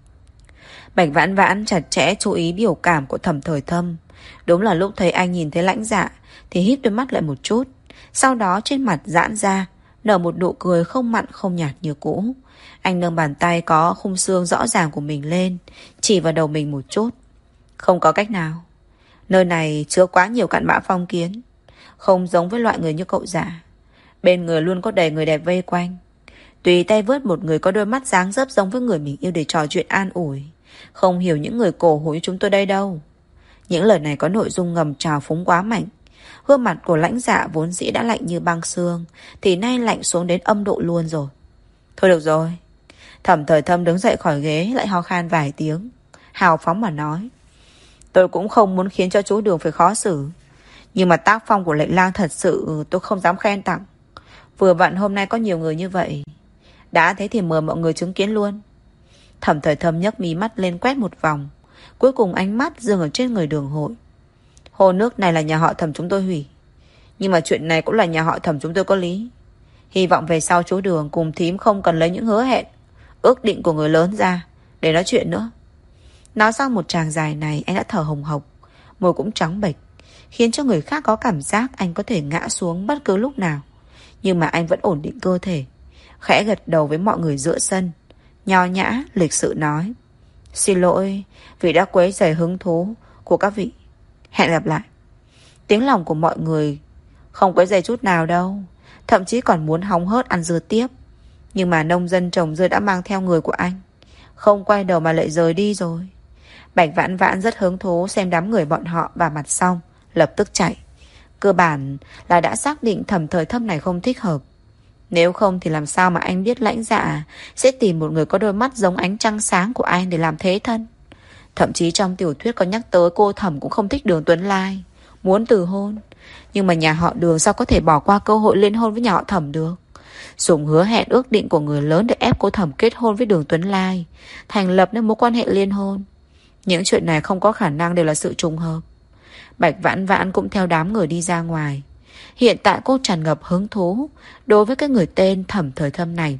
Bạch Vãn Vãn chặt chẽ chú ý biểu cảm của Thẩm Thời Thâm. Đúng là lúc thấy anh nhìn thấy Lãnh Dạ thì híp đôi mắt lại một chút, sau đó trên mặt giãn ra, nở một nụ cười không mặn không nhạt như cũ. Anh nâng bàn tay có khung xương rõ ràng của mình lên, chỉ vào đầu mình một chút. Không có cách nào, nơi này chứa quá nhiều cặn bã phong kiến, không giống với loại người như cậu già. Bên người luôn có đầy người đẹp vây quanh, tùy tay vớt một người có đôi mắt dáng dấp giống với người mình yêu để trò chuyện an ủi. Không hiểu những người cổ hủ như chúng tôi đây đâu. Những lời này có nội dung ngầm trào phúng quá mạnh. Gương mặt của Lãnh Dạ vốn dĩ đã lạnh như băng xương thì nay lạnh xuống đến âm độ luôn rồi. Thôi được rồi. Thẩm Thời Thâm đứng dậy khỏi ghế, lại ho khan vài tiếng, hào phóng mà nói: Tôi cũng không muốn khiến cho chú Đường phải khó xử, nhưng mà tác phong của Lệnh Lang thật sự tôi không dám khen tặng. Vừa vặn hôm nay có nhiều người như vậy, đã thế thì mời mọi người chứng kiến luôn. Thẩm Thời Thâm nhấc mí mắt lên quét một vòng, cuối cùng ánh mắt dừng ở trên người Đường Hội. Hồ nước này là nhà họ Thẩm chúng tôi hủy, nhưng mà chuyện này cũng là nhà họ Thẩm chúng tôi có lý. Hy vọng về sau chú Đường cùng thím không cần lấy những hứa hẹn, ước định của người lớn ra để nói chuyện nữa. Nói xong một tràng dài này, anh đã thở hồng hộc, môi cũng trắng bệch, khiến cho người khác có cảm giác anh có thể ngã xuống bất cứ lúc nào. Nhưng mà anh vẫn ổn định cơ thể, khẽ gật đầu với mọi người giữa sân, nho nhã lịch sự nói: Xin lỗi vì đã quấy rầy hứng thú của các vị, hẹn gặp lại. Tiếng lòng của mọi người không quấy rầy chút nào đâu, thậm chí còn muốn hóng hớt ăn dưa tiếp. Nhưng mà nông dân trồng dưa đã mang theo người của anh, không quay đầu mà lại rời đi rồi. Bạch Vãn Vãn rất hứng thú xem đám người bọn họ vào mặt xong lập tức chạy. Cơ bản là đã xác định Thẩm Thời Thâm này không thích hợp. Nếu không thì làm sao mà anh biết Lãnh Dạ sẽ tìm một người có đôi mắt giống ánh trăng sáng của anh để làm thế thân. Thậm chí trong tiểu thuyết có nhắc tới cô Thẩm cũng không thích Đường Tuấn Lai, muốn từ hôn. Nhưng mà nhà họ Đường sao có thể bỏ qua cơ hội liên hôn với nhà họ Thẩm được. Dùng hứa hẹn ước định của người lớn để ép cô Thẩm kết hôn với Đường Tuấn Lai, thành lập nên mối quan hệ liên hôn. Những chuyện này không có khả năng đều là sự trùng hợp. Bạch Vãn Vãn cũng theo đám người đi ra ngoài. Hiện tại cô tràn ngập hứng thú đối với cái người tên Thẩm Thời Thâm này.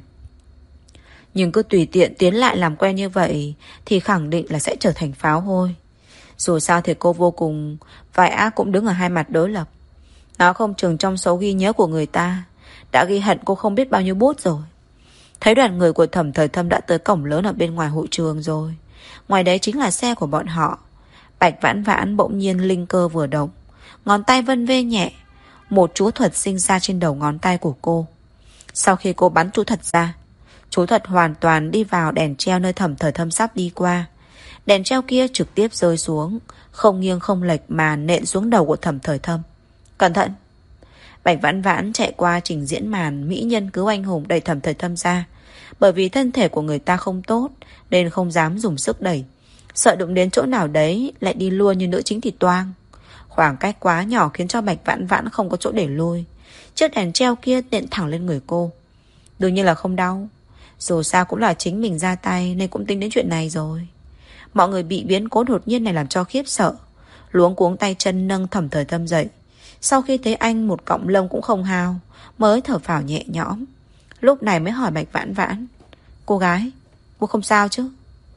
Nhưng cứ tùy tiện tiến lại làm quen như vậy thì khẳng định là sẽ trở thành pháo hôi. Dù sao thì cô vô cùng vài ác cũng đứng ở hai mặt đối lập. Nó không chừng trong số ghi nhớ của người ta đã ghi hận cô không biết bao nhiêu bút rồi. Thấy đoàn người của Thẩm Thời Thâm đã tới cổng lớn ở bên ngoài hội trường rồi. Ngoài đấy chính là xe của bọn họ. Bạch Vãn Vãn bỗng nhiên linh cơ vừa động, ngón tay vân vê nhẹ, một chú thuật sinh ra trên đầu ngón tay của cô. Sau khi cô bắn chú thuật ra, chú thuật hoàn toàn đi vào đèn treo nơi Thẩm Thời Thâm sắp đi qua. Đèn treo kia trực tiếp rơi xuống, không nghiêng không lệch mà nện xuống đầu của Thẩm Thời Thâm. Cẩn thận! Bạch Vãn Vãn chạy qua trình diễn màn mỹ nhân cứu anh hùng đẩy Thẩm Thời Thâm ra. Bởi vì thân thể của người ta không tốt nên không dám dùng sức đẩy, sợ đụng đến chỗ nào đấy lại đi luôn như nữ chính thì toang. Khoảng cách quá nhỏ khiến cho Bạch Vãn Vãn không có chỗ để lui. Chiếc đèn treo kia nện thẳng lên người cô. Đương nhiên là không đau, dù sao cũng là chính mình ra tay nên cũng tính đến chuyện này rồi. Mọi người bị biến cố đột nhiên này làm cho khiếp sợ, luống cuống tay chân nâng Thẩm Thời Thâm dậy. Sau khi thấy anh một cọng lông cũng không hao, mới thở phào nhẹ nhõm. Lúc này mới hỏi Bạch Vãn Vãn: Cô gái, cô không sao chứ?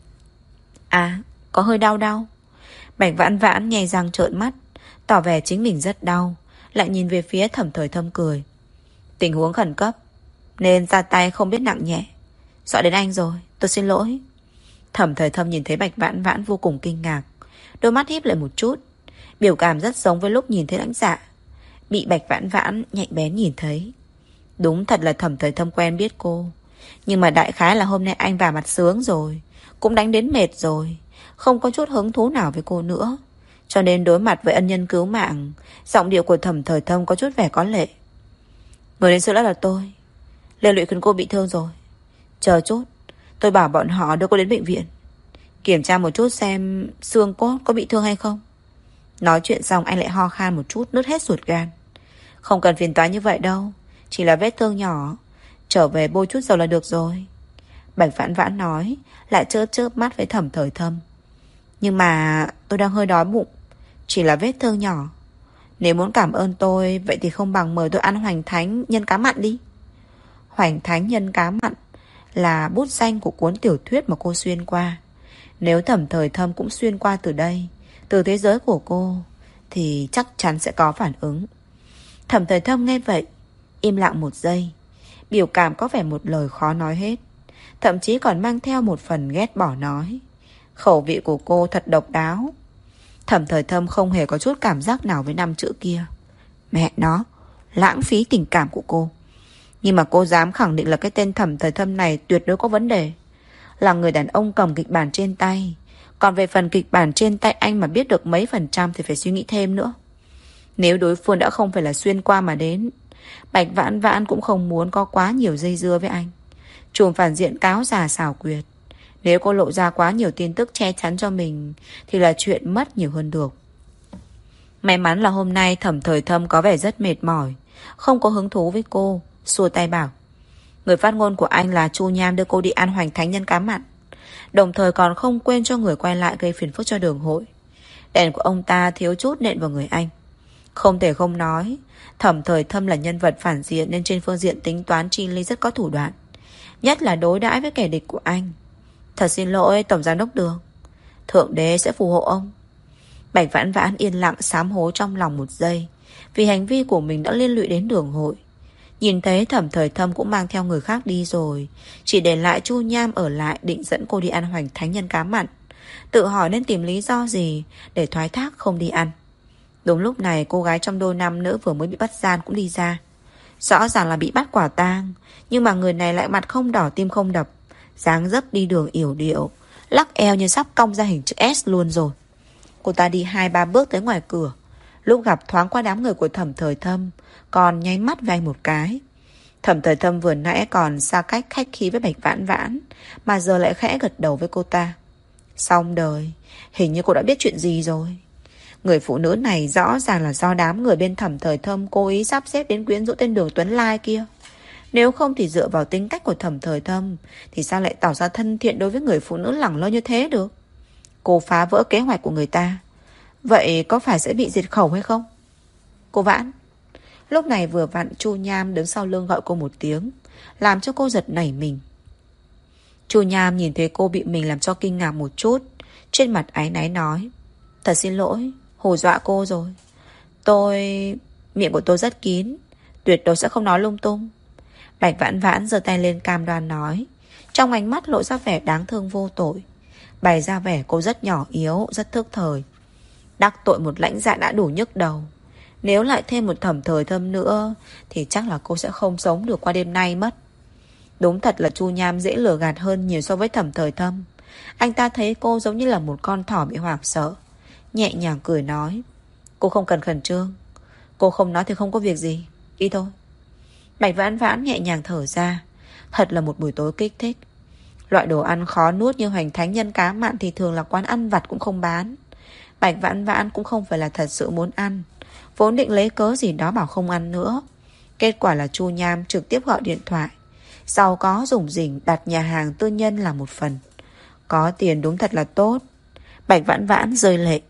À, có hơi đau đau. Bạch Vãn Vãn nhè răng trợn mắt, tỏ vẻ chính mình rất đau, lại nhìn về phía Thẩm Thời Thâm cười: Tình huống khẩn cấp nên ra tay không biết nặng nhẹ, sợ đến anh rồi, tôi xin lỗi. Thẩm Thời Thâm nhìn thấy Bạch Vãn Vãn vô cùng kinh ngạc, đôi mắt híp lại một chút, biểu cảm rất giống với lúc nhìn thấy Lãnh Dạ. Bị Bạch Vãn Vãn nhạy bén nhìn thấy. Đúng thật là Thẩm Thời Thâm quen biết cô, nhưng mà đại khái là hôm nay anh vào mặt sướng rồi, cũng đánh đến mệt rồi, không có chút hứng thú nào với cô nữa. Cho nên đối mặt với ân nhân cứu mạng, giọng điệu của Thẩm Thời Thâm có chút vẻ có lệ. Người đến sự đó là tôi, liên lụy khiến cô bị thương rồi. Chờ chút, tôi bảo bọn họ đưa cô đến bệnh viện, kiểm tra một chút xem xương cốt có bị thương hay không. Nói chuyện xong anh lại ho khan một chút, nứt hết ruột gan. Không cần phiền toái như vậy đâu, chỉ là vết thương nhỏ, trở về bôi chút dầu là được rồi. Bạch Vãn Vãn nói, lại chớp chớp mắt với Thẩm Thời Thâm. Nhưng mà tôi đang hơi đói bụng, chỉ là vết thương nhỏ. Nếu muốn cảm ơn tôi, vậy thì không bằng mời tôi ăn hoành thánh nhân cá mặn đi. Hoành thánh nhân cá mặn là bút danh của cuốn tiểu thuyết mà cô xuyên qua. Nếu Thẩm Thời Thâm cũng xuyên qua từ đây, từ thế giới của cô, thì chắc chắn sẽ có phản ứng. Thẩm Thời Thâm nghe vậy, im lặng một giây. Biểu cảm có vẻ một lời khó nói hết, thậm chí còn mang theo một phần ghét bỏ nói. Khẩu vị của cô thật độc đáo. Thẩm Thời Thâm không hề có chút cảm giác nào với năm chữ kia. Mẹ nó, lãng phí tình cảm của cô. Nhưng mà cô dám khẳng định là cái tên Thẩm Thời Thâm này tuyệt đối có vấn đề. Là người đàn ông cầm kịch bản trên tay. Còn về phần kịch bản trên tay anh mà biết được mấy phần trăm thì phải suy nghĩ thêm nữa. Nếu đối phương đã không phải là xuyên qua mà đến, Bạch Vãn Vãn cũng không muốn có quá nhiều dây dưa với anh. Trùm phản diện cáo già xảo quyệt. Nếu cô lộ ra quá nhiều tin tức che chắn cho mình thì là chuyện mất nhiều hơn được. May mắn là hôm nay Thẩm Thời Thâm có vẻ rất mệt mỏi, không có hứng thú với cô, xua tay bảo: người phát ngôn của anh là Chu Nham đưa cô đi ăn hoành thánh nhân cá mặn, đồng thời còn không quên cho người quay lại gây phiền phức cho đường hội. Đèn của ông ta thiếu chút nện vào người anh. Không thể không nói, Thẩm Thời Thâm là nhân vật phản diện nên trên phương diện tính toán chi ly rất có thủ đoạn, nhất là đối đãi với kẻ địch của anh. Thật xin lỗi Tổng Giám đốc Đường, Thượng Đế sẽ phù hộ ông. Bạch Vãn Vãn yên lặng sám hối trong lòng một giây, vì hành vi của mình đã liên lụy đến đường hội. Nhìn thấy Thẩm Thời Thâm cũng mang theo người khác đi rồi, chỉ để lại Chu Nham ở lại định dẫn cô đi ăn hoành thánh nhân cá mặn. Tự hỏi nên tìm lý do gì để thoái thác không đi ăn. Đúng lúc này cô gái trong đôi nam nữ vừa mới bị bắt gian cũng đi ra. Rõ ràng là bị bắt quả tang, nhưng mà người này lại mặt không đỏ tim không đập, dáng dấp đi đường yểu điệu, lắc eo như sắp cong ra hình chữ S luôn rồi. Cô ta đi hai ba bước tới ngoài cửa, lúc gặp thoáng qua đám người của Thẩm Thời Thâm, còn nháy mắt với anh một cái. Thẩm Thời Thâm vừa nãy còn xa cách khách khí với Bạch Vãn Vãn, mà giờ lại khẽ gật đầu với cô ta. Xong đời, hình như cô đã biết chuyện gì rồi. Người phụ nữ này rõ ràng là do đám người bên Thẩm Thời Thâm cố ý sắp xếp đến quyến rũ tên Đường Tuấn Lai kia. Nếu không thì dựa vào tính cách của Thẩm Thời Thâm thì sao lại tỏ ra thân thiện đối với người phụ nữ lẳng lơ như thế được. Cô phá vỡ kế hoạch của người ta, vậy có phải sẽ bị diệt khẩu hay không? Cô Vãn. Lúc này vừa vặn Chu Nham đứng sau lưng gọi cô một tiếng, làm cho cô giật nảy mình. Chu Nham nhìn thấy cô bị mình làm cho kinh ngạc một chút, trên mặt áy náy nói: thật xin lỗi, hù dọa cô rồi. Tôi... miệng của tôi rất kín, tuyệt đối sẽ không nói lung tung. Bạch Vãn Vãn giơ tay lên cam đoan nói, trong ánh mắt lộ ra vẻ đáng thương vô tội, bày ra vẻ cô rất nhỏ yếu, rất thức thời. Đắc tội một lãnh dạ đã đủ nhức đầu, nếu lại thêm một Thẩm Thời Thâm nữa thì chắc là cô sẽ không sống được qua đêm nay mất. Đúng thật là Chu Nham dễ lừa gạt hơn nhiều so với Thẩm Thời Thâm. Anh ta thấy cô giống như là một con thỏ bị hoảng sợ, nhẹ nhàng cười nói: cô không cần khẩn trương, cô không nói thì không có việc gì, đi thôi. Bạch Vãn Vãn nhẹ nhàng thở ra. Thật là một buổi tối kích thích. Loại đồ ăn khó nuốt như hoành thánh nhân cá mặn thì thường là quán ăn vặt cũng không bán. Bạch Vãn Vãn cũng không phải là thật sự muốn ăn, vốn định lấy cớ gì đó bảo không ăn nữa. Kết quả là Chu Nham trực tiếp gọi điện thoại, giàu có rủng rỉnh đặt nhà hàng tư nhân là một phần. Có tiền đúng thật là tốt. Bạch Vãn Vãn rơi lệ.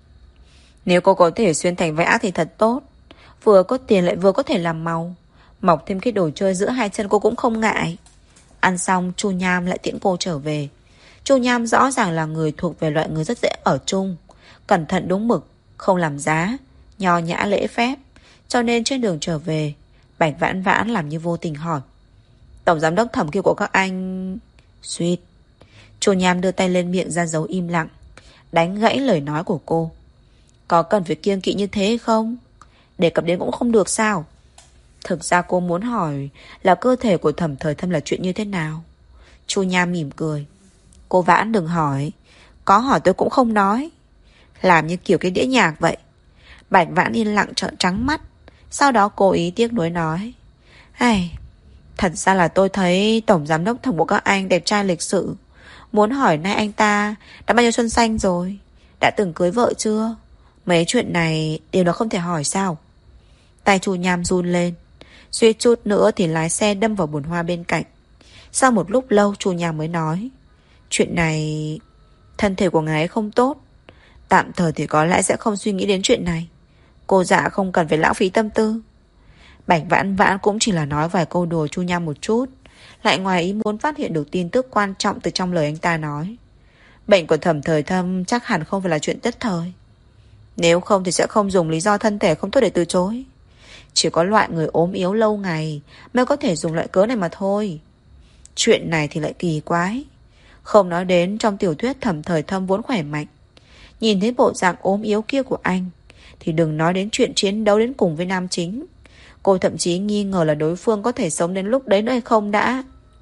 Nếu cô có thể xuyên thành vẽ thì thật tốt, vừa có tiền lại vừa có thể làm màu, mọc thêm cái đồ chơi giữa hai chân cô cũng không ngại. Ăn xong Chu Nham lại tiễn cô trở về. Chu Nham rõ ràng là người thuộc về loại người rất dễ ở chung, cẩn thận đúng mực, không làm giá, nho nhã lễ phép. Cho nên trên đường trở về, Bạch Vãn Vãn làm như vô tình hỏi: Tổng giám đốc Thẩm kia của các anh... Suýt. Chu Nham đưa tay lên miệng ra dấu im lặng, đánh gãy lời nói của cô. Có cần phải kiêng kỵ như thế không? Đề cập đến cũng không được sao? Thực ra cô muốn hỏi là cơ thể của Thẩm Thời Thâm là chuyện như thế nào. Chu Nham mỉm cười. Cô Vãn đừng hỏi, có hỏi tôi cũng không nói. Làm như kiểu cái đĩa nhạc vậy. Bạch Vãn yên lặng trợn trắng mắt, sau đó cố ý tiếc nuối nói: Ai, thật ra là tôi thấy Tổng giám đốc Thẩm của các anh đẹp trai lịch sự. Muốn hỏi nay anh ta đã bao nhiêu xuân xanh rồi, đã từng cưới vợ chưa? Mấy chuyện này đều là không thể hỏi sao? Tay Chu Nham run lên, suýt chút nữa thì lái xe đâm vào bồn hoa bên cạnh. Sau một lúc lâu Chu Nham mới nói: Chuyện này... thân thể của ngài ấy không tốt, tạm thời thì có lẽ sẽ không suy nghĩ đến chuyện này. Cô dạ không cần phải lãng phí tâm tư. Bạch Vãn Vãn cũng chỉ là nói vài câu đùa chu nhăm một chút, lại ngoài ý muốn phát hiện được tin tức quan trọng từ trong lời anh ta nói. Bệnh của Thẩm Thời Thâm chắc hẳn không phải là chuyện tất thời. Nếu không thì sẽ không dùng lý do thân thể không tốt để từ chối. Chỉ có loại người ốm yếu lâu ngày mới có thể dùng loại cớ này mà thôi. Chuyện này thì lại kỳ quái. Không nói đến trong tiểu thuyết Thẩm Thời Thâm vốn khỏe mạnh, nhìn thấy bộ dạng ốm yếu kia của anh thì đừng nói đến chuyện chiến đấu đến cùng với nam chính. Cô thậm chí nghi ngờ là đối phương có thể sống đến lúc đấy nữa hay không đã.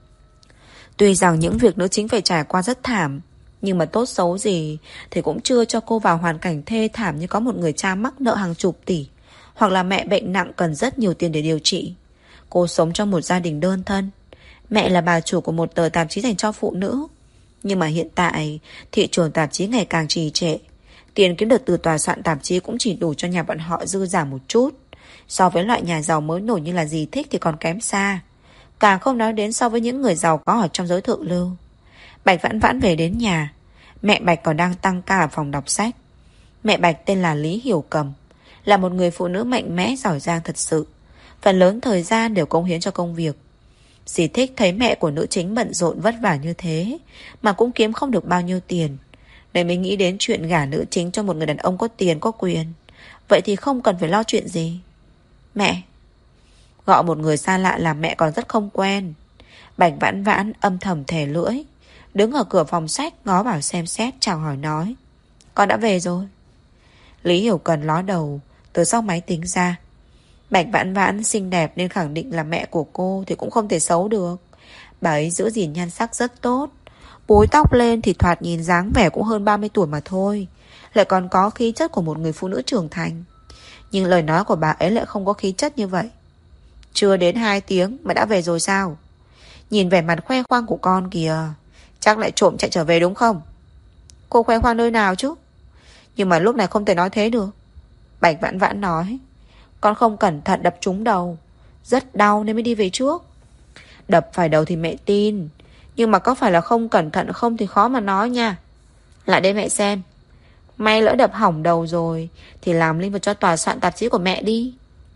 Tuy rằng những việc nữ chính phải trải qua rất thảm, nhưng mà tốt xấu gì thì cũng chưa cho cô vào hoàn cảnh thê thảm như có một người cha mắc nợ hàng chục tỷ, hoặc là mẹ bệnh nặng cần rất nhiều tiền để điều trị. Cô sống trong một gia đình đơn thân, mẹ là bà chủ của một tờ tạp chí dành cho phụ nữ. Nhưng mà hiện tại thị trường tạp chí ngày càng trì trệ, tiền kiếm được từ tòa soạn tạp chí cũng chỉ đủ cho nhà bọn họ dư giả một chút. So với loại nhà giàu mới nổi như là Dì Thích thì còn kém xa. Càng không nói đến so với những người giàu có ở trong giới thượng lưu. Bạch Vãn Vãn về đến nhà, mẹ Bạch còn đang tăng ca ở phòng đọc sách. Mẹ Bạch tên là Lý Hiểu Cầm, là một người phụ nữ mạnh mẽ giỏi giang thật sự. Phần lớn thời gian đều cống hiến cho công việc. Dì Thích thấy mẹ của nữ chính bận rộn vất vả như thế mà cũng kiếm không được bao nhiêu tiền, nên mới nghĩ đến chuyện gả nữ chính cho một người đàn ông có tiền có quyền. Vậy thì không cần phải lo chuyện gì. Mẹ. Gọi một người xa lạ làm mẹ còn rất không quen. Bạch Vãn Vãn âm thầm thè lưỡi, đứng ở cửa phòng sách ngó vào xem xét, chào hỏi nói: Con đã về rồi. Lý Hiểu Cần ló đầu từ sau máy tính ra. Bạch Vãn Vãn xinh đẹp nên khẳng định là mẹ của cô thì cũng không thể xấu được. Bà ấy giữ gìn nhan sắc rất tốt, búi tóc lên thì thoạt nhìn dáng vẻ cũng hơn ba mươi tuổi mà thôi, lại còn có khí chất của một người phụ nữ trưởng thành. Nhưng lời nói của bà ấy lại không có khí chất như vậy. Chưa đến hai tiếng mà đã về rồi sao? Nhìn vẻ mặt khoe khoang của con kìa, chắc lại trộm chạy trở về đúng không? Cô khoe khoang nơi nào chứ? Nhưng mà lúc này không thể nói thế được. Bạch Vãn Vãn nói: Con không cẩn thận đập trúng đầu, rất đau nên mới đi về trước. Đập phải đầu thì mẹ tin, nhưng mà có phải là không cẩn thận không thì khó mà nói nha. Lại đây mẹ xem. May lỡ đập hỏng đầu rồi thì làm linh vật cho tòa soạn tạp chí của mẹ đi.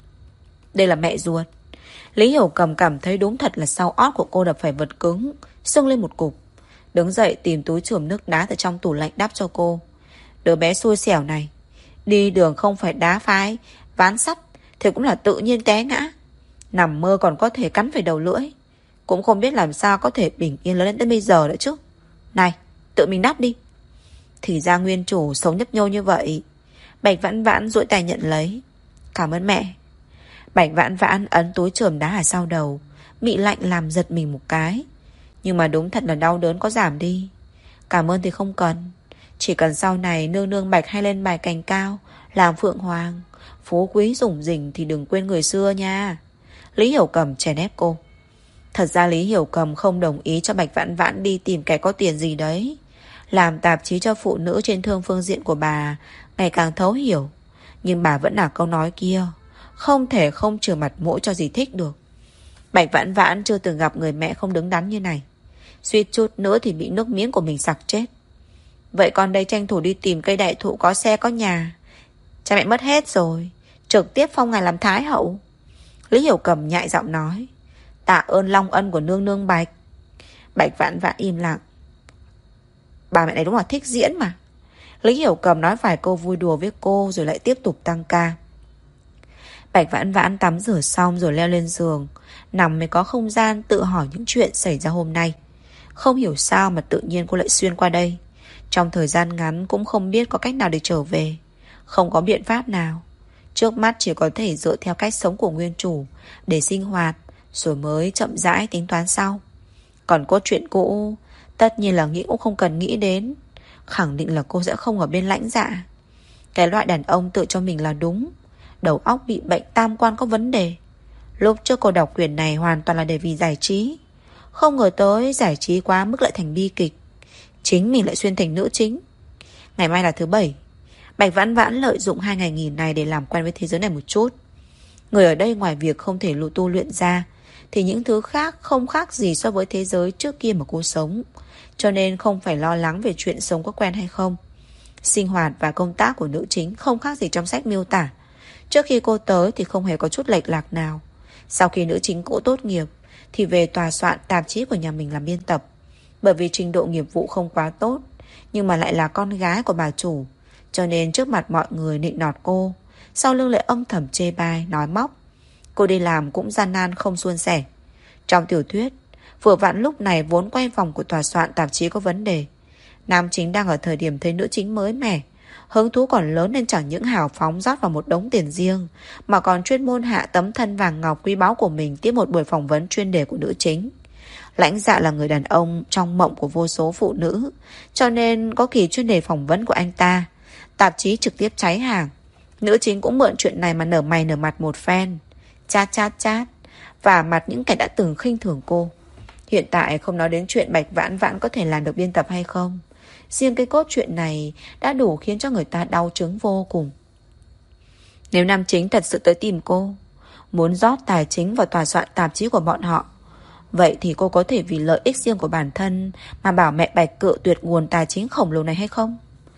Đây là mẹ ruột. Lý Hiểu Cầm cảm thấy đúng thật là sau ót của cô đập phải vật cứng, sưng lên một cục. Đứng dậy tìm túi chườm nước đá từ trong tủ lạnh đắp cho cô. Đứa bé xui xẻo này, đi đường không phải đá phái ván sắt thì cũng là tự nhiên té ngã. Nằm mơ còn có thể cắn phải đầu lưỡi, cũng không biết làm sao có thể bình yên lớn đến tới bây giờ nữa chứ. Này, tự mình đắp đi. Thì ra nguyên chủ sống nhấp nhô như vậy. Bạch Vãn Vãn duỗi tay nhận lấy. Cảm ơn mẹ. Bạch Vãn Vãn ấn túi chườm đá ở sau đầu, bị lạnh làm giật mình một cái. Nhưng mà đúng thật là đau đớn có giảm đi. Cảm ơn thì không cần, chỉ cần sau này nương nương Bạch hay lên bài cành cao, làm phượng hoàng, phú quý rủng rỉnh thì đừng quên người xưa nha. Lý Hiểu Cầm chèn ép cô. Thật ra Lý Hiểu Cầm không đồng ý cho Bạch Vãn Vãn đi tìm kẻ có tiền gì đấy. Làm tạp chí cho phụ nữ trên thương phương diện của bà ngày càng thấu hiểu. Nhưng bà vẫn là câu nói kia, không thể không trừ mặt mũi cho Dì Thích được. Bạch Vãn Vãn chưa từng gặp người mẹ không đứng đắn như này, suýt chút nữa thì bị nước miếng của mình sặc chết. Vậy con đây tranh thủ đi tìm cây đại thụ có xe có nhà. Cha mẹ mất hết rồi, trực tiếp phong ngài làm thái hậu. Lý Hiểu Cầm nhại giọng nói. Tạ ơn long ân của nương nương Bạch. Bạch Vãn Vãn im lặng. Bà mẹ này đúng là thích diễn mà. Lý Hiểu Cầm nói vài câu vui đùa với cô rồi lại tiếp tục tăng ca. Bạch Vãn Vãn tắm rửa xong rồi leo lên giường, nằm mới có không gian tự hỏi những chuyện xảy ra hôm nay. Không hiểu sao mà tự nhiên cô lại xuyên qua đây. Trong thời gian ngắn cũng không biết có cách nào để trở về. Không có biện pháp nào. Trước mắt chỉ có thể dựa theo cách sống của nguyên chủ để sinh hoạt, rồi mới chậm rãi tính toán sau. Còn cốt truyện cũ, tất nhiên là nghĩ cũng không cần nghĩ đến. Khẳng định là cô sẽ không ở bên Lãnh Dạ. Cái loại đàn ông tự cho mình là đúng, đầu óc bị bệnh tam quan có vấn đề. Lúc trước cô đọc quyển này hoàn toàn là để vì giải trí. Không ngờ tới giải trí quá mức lại thành bi kịch. Chính mình lại xuyên thành nữ chính. Ngày mai là thứ bảy. Bạch Vãn Vãn lợi dụng hai ngày nghỉ này để làm quen với thế giới này một chút. Người ở đây ngoài việc không thể lụ tu luyện ra thì những thứ khác không khác gì so với thế giới trước kia mà cô sống. Cho nên không phải lo lắng về chuyện sống có quen hay không. Sinh hoạt và công tác của nữ chính không khác gì trong sách miêu tả. Trước khi cô tới thì không hề có chút lệch lạc nào. Sau khi nữ chính cũ tốt nghiệp thì về tòa soạn tạp chí của nhà mình làm biên tập. Bởi vì trình độ nghiệp vụ không quá tốt, nhưng mà lại là con gái của bà chủ, cho nên trước mặt mọi người nịnh nọt cô, sau lưng lại âm thầm chê bai, nói móc. Cô đi làm cũng gian nan không suôn sẻ. Trong tiểu thuyết, vừa vặn lúc này vốn quay vòng của tòa soạn tạp chí có vấn đề. Nam chính đang ở thời điểm thấy nữ chính mới mẻ, hứng thú còn lớn nên chẳng những hào phóng rót vào một đống tiền riêng, mà còn chuyên môn hạ tấm thân vàng ngọc quý báu của mình tiếp một buổi phỏng vấn chuyên đề của nữ chính. Lãnh Dạ là người đàn ông trong mộng của vô số phụ nữ, cho nên có kỳ chuyên đề phỏng vấn của anh ta, tạp chí trực tiếp cháy hàng. Nữ chính cũng mượn chuyện này mà nở mày nở mặt một phen, chát chát chát, và mặt những kẻ đã từng khinh thường cô. Hiện tại không nói đến chuyện Bạch Vãn Vãn có thể làm được biên tập hay không, riêng cái cốt truyện này đã đủ khiến cho người ta đau chứng vô cùng. Nếu nam chính thật sự tới tìm cô, muốn rót tài chính vào tòa soạn tạp chí của bọn họ, vậy thì cô có thể vì lợi ích riêng của bản thân mà bảo mẹ Bạch cự tuyệt nguồn tài chính khổng lồ này hay không?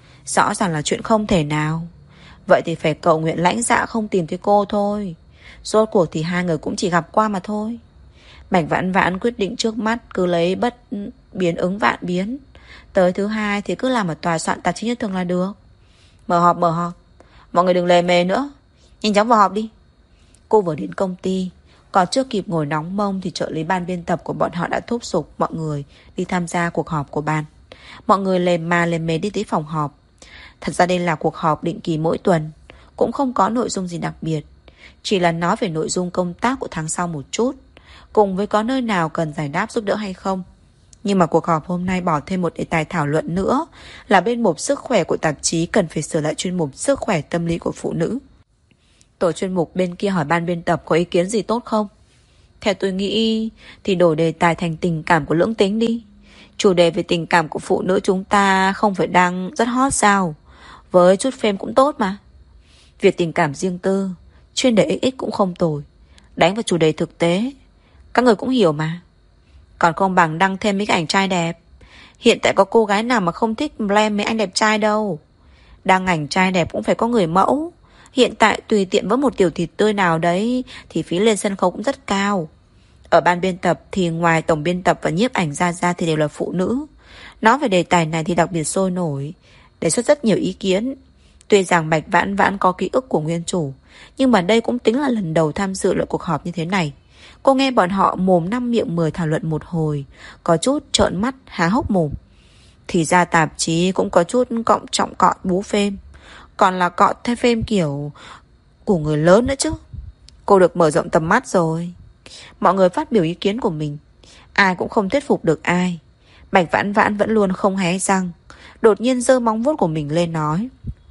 Rõ ràng là chuyện không thể nào. Vậy thì phải cầu nguyện Lãnh Dạ không tìm thấy cô thôi. Rốt cuộc thì hai người cũng chỉ gặp qua mà thôi. Bạch Vãn Vãn quyết định trước mắt cứ lấy bất biến ứng vạn biến. Tới thứ hai thì cứ làm ở tòa soạn tạp chí như thường là được. Mở họp mở họp, mọi người đừng lề mề nữa, nhanh chóng vào họp đi. Cô vừa đến công ty, còn chưa kịp ngồi nóng mông thì trợ lý ban biên tập của bọn họ đã thúc giục mọi người đi tham gia cuộc họp của ban. Mọi người lềm mà lềm mề đi tới phòng họp. Thật ra đây là cuộc họp định kỳ mỗi tuần, cũng không có nội dung gì đặc biệt, chỉ là nói về nội dung công tác của tháng sau một chút, cùng với có nơi nào cần giải đáp giúp đỡ hay không. Nhưng mà cuộc họp hôm nay bỏ thêm một đề tài thảo luận nữa, là bên mục sức khỏe của tạp chí cần phải sửa lại chuyên mục sức khỏe tâm lý của phụ nữ. Tổ chuyên mục bên kia hỏi ban biên tập có ý kiến gì tốt không? Theo tôi nghĩ thì đổi đề tài thành tình cảm của lưỡng tính đi. Chủ đề về tình cảm của phụ nữ chúng ta không phải đang rất hot sao? Với chút phim cũng tốt mà. Việc tình cảm riêng tư, chuyên đề ích ích cũng không tồi. Đánh vào chủ đề thực tế, các người cũng hiểu mà. Còn không bằng đăng thêm mấy cái ảnh trai đẹp. Hiện tại có cô gái nào mà không thích blame mấy anh đẹp trai đâu. Đăng ảnh trai đẹp cũng phải có người mẫu. Hiện tại tùy tiện với một tiểu thịt tươi nào đấy thì phí lên sân khấu cũng rất cao. Ở ban biên tập thì ngoài tổng biên tập và nhiếp ảnh ra ra thì đều là phụ nữ. Nói về đề tài này thì đặc biệt sôi nổi, đề xuất rất nhiều ý kiến. Tuy rằng Bạch Vãn Vãn có ký ức của nguyên chủ, nhưng mà đây cũng tính là lần đầu tham dự loại cuộc họp như thế này. Cô nghe bọn họ mồm năm miệng mười thảo luận một hồi, có chút trợn mắt há hốc mồm. Thì ra tạp chí cũng có chút cọng trọng cọ bú phêm, còn là cọ thay phêm kiểu của người lớn nữa chứ. Cô được mở rộng tầm mắt rồi. Mọi người phát biểu ý kiến của mình, ai cũng không thuyết phục được ai. Bạch Vãn Vãn vẫn luôn không hé răng, đột nhiên giơ móng vuốt của mình lên nói: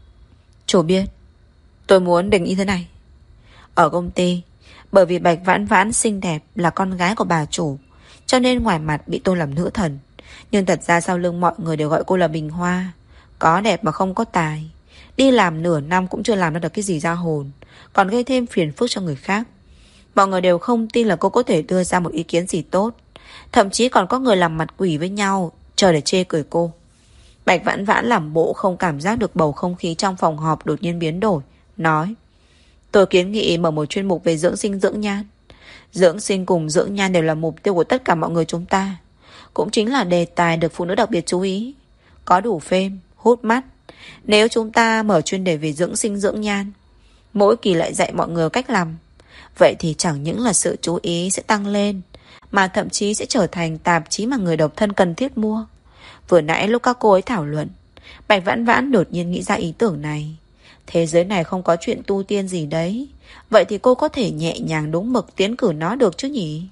Chủ biên, tôi muốn đề nghị thế này. Ở công ty, bởi vì Bạch Vãn Vãn xinh đẹp, là con gái của bà chủ, cho nên ngoài mặt bị tôi làm nữ thần, nhưng thật ra sau lưng mọi người đều gọi cô là bình hoa. Có đẹp mà không có tài, đi làm nửa năm cũng chưa làm ra được cái gì ra hồn, còn gây thêm phiền phức cho người khác. Mọi người đều không tin là cô có thể đưa ra một ý kiến gì tốt, thậm chí còn có người làm mặt quỷ với nhau chờ để chê cười cô. Bạch Vãn Vãn làm bộ không cảm giác được bầu không khí trong phòng họp đột nhiên biến đổi, nói: Tôi kiến nghị mở một chuyên mục về dưỡng sinh dưỡng nhan. Dưỡng sinh cùng dưỡng nhan đều là mục tiêu của tất cả mọi người chúng ta, cũng chính là đề tài được phụ nữ đặc biệt chú ý, có đủ phêm, hút mắt. Nếu chúng ta mở chuyên đề về dưỡng sinh dưỡng nhan, mỗi kỳ lại dạy mọi người cách làm, vậy thì chẳng những là sự chú ý sẽ tăng lên, mà thậm chí sẽ trở thành tạp chí mà người độc thân cần thiết mua. Vừa nãy lúc các cô ấy thảo luận, Bạch Vãn Vãn đột nhiên nghĩ ra ý tưởng này. Thế giới này không có chuyện tu tiên gì đấy, vậy thì cô có thể nhẹ nhàng đúng mực tiến cử nó được chứ nhỉ?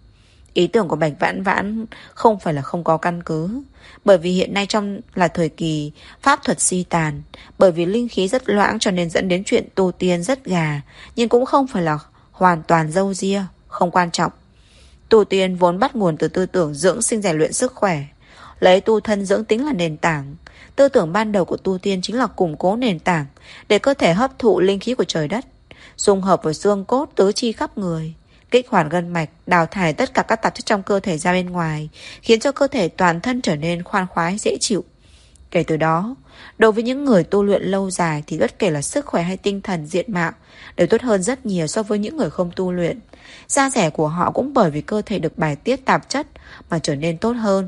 Ý tưởng của Bạch Vãn Vãn không phải là không có căn cứ, bởi vì hiện nay trong là thời kỳ pháp thuật suy tàn, bởi vì linh khí rất loãng cho nên dẫn đến chuyện tu tiên rất gà, nhưng cũng không phải là hoàn toàn râu ria, không quan trọng. Tu tiên vốn bắt nguồn từ tư tưởng dưỡng sinh rèn luyện sức khỏe, lấy tu thân dưỡng tính là nền tảng. Tư tưởng ban đầu của tu tiên chính là củng cố nền tảng để cơ thể hấp thụ linh khí của trời đất, dung hợp với xương cốt tứ chi khắp người, kích hoạt gân mạch, đào thải tất cả các tạp chất trong cơ thể ra bên ngoài, khiến cho cơ thể toàn thân trở nên khoan khoái dễ chịu. Kể từ đó, đối với những người tu luyện lâu dài thì bất kể là sức khỏe hay tinh thần diện mạo đều tốt hơn rất nhiều so với những người không tu luyện. Da dẻ của họ cũng bởi vì cơ thể được bài tiết tạp chất mà trở nên tốt hơn.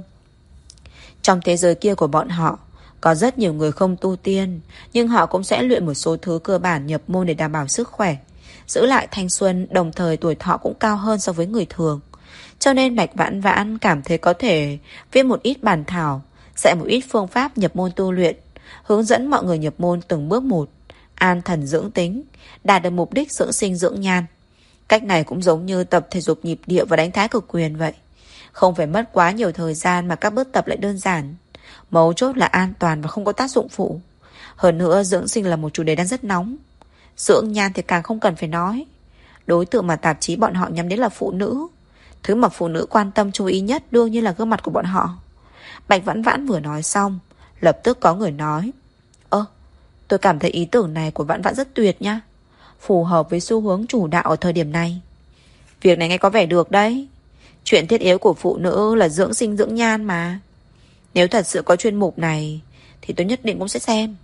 Trong thế giới kia của bọn họ, có rất nhiều người không tu tiên, nhưng họ cũng sẽ luyện một số thứ cơ bản nhập môn để đảm bảo sức khỏe, giữ lại thanh xuân, đồng thời tuổi thọ cũng cao hơn so với người thường. Cho nên Bạch Vãn Vãn cảm thấy có thể viết một ít bản thảo, dạy một ít phương pháp nhập môn tu luyện, hướng dẫn mọi người nhập môn từng bước một, an thần dưỡng tính, đạt được mục đích dưỡng sinh dưỡng nhan. Cách này cũng giống như tập thể dục nhịp điệu và đánh thái cực quyền vậy. Không phải mất quá nhiều thời gian mà các bước tập lại đơn giản. Mấu chốt là an toàn và không có tác dụng phụ. Hơn nữa dưỡng sinh là một chủ đề đang rất nóng. Dưỡng nhan thì càng không cần phải nói. Đối tượng mà tạp chí bọn họ nhắm đến là phụ nữ. Thứ mà phụ nữ quan tâm chú ý nhất đương nhiên là gương mặt của bọn họ. Bạch Vãn Vãn vừa nói xong, lập tức có người nói: Ơ, tôi cảm thấy ý tưởng này của Vãn Vãn rất tuyệt nha, phù hợp với xu hướng chủ đạo ở thời điểm này. Việc này nghe có vẻ được đấy. Chuyện thiết yếu của phụ nữ là dưỡng sinh dưỡng nhan mà. Nếu thật sự có chuyên mục này thì tôi nhất định cũng sẽ xem.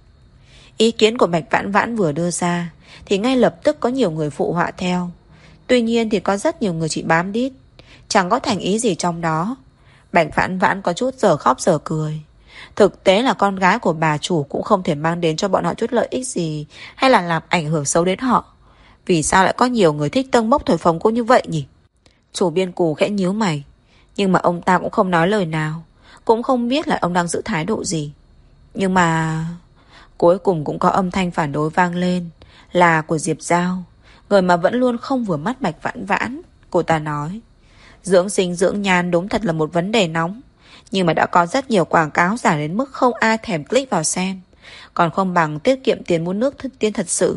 Ý kiến của Bạch Vãn Vãn vừa đưa ra thì ngay lập tức có nhiều người phụ họa theo. Tuy nhiên thì có rất nhiều người chỉ bám đít, chẳng có thành ý gì trong đó. Bạch Vãn Vãn có chút giờ khóc giờ cười. Thực tế là con gái của bà chủ cũng không thể mang đến cho bọn họ chút lợi ích gì, hay là làm ảnh hưởng xấu đến họ. Vì sao lại có nhiều người thích tâng bốc thổi phồng cô như vậy nhỉ? Chủ biên Cù khẽ nhíu mày, nhưng mà ông ta cũng không nói lời nào, cũng không biết là ông đang giữ thái độ gì. Nhưng mà cuối cùng cũng có âm thanh phản đối vang lên, là của Diệp Giao, người mà vẫn luôn không vừa mắt Bạch Vãn Vãn. Cô ta nói: Dưỡng sinh dưỡng nhan đúng thật là một vấn đề nóng, nhưng mà đã có rất nhiều quảng cáo giả đến mức không ai thèm click vào xem, còn không bằng tiết kiệm tiền mua nước tiên thật sự.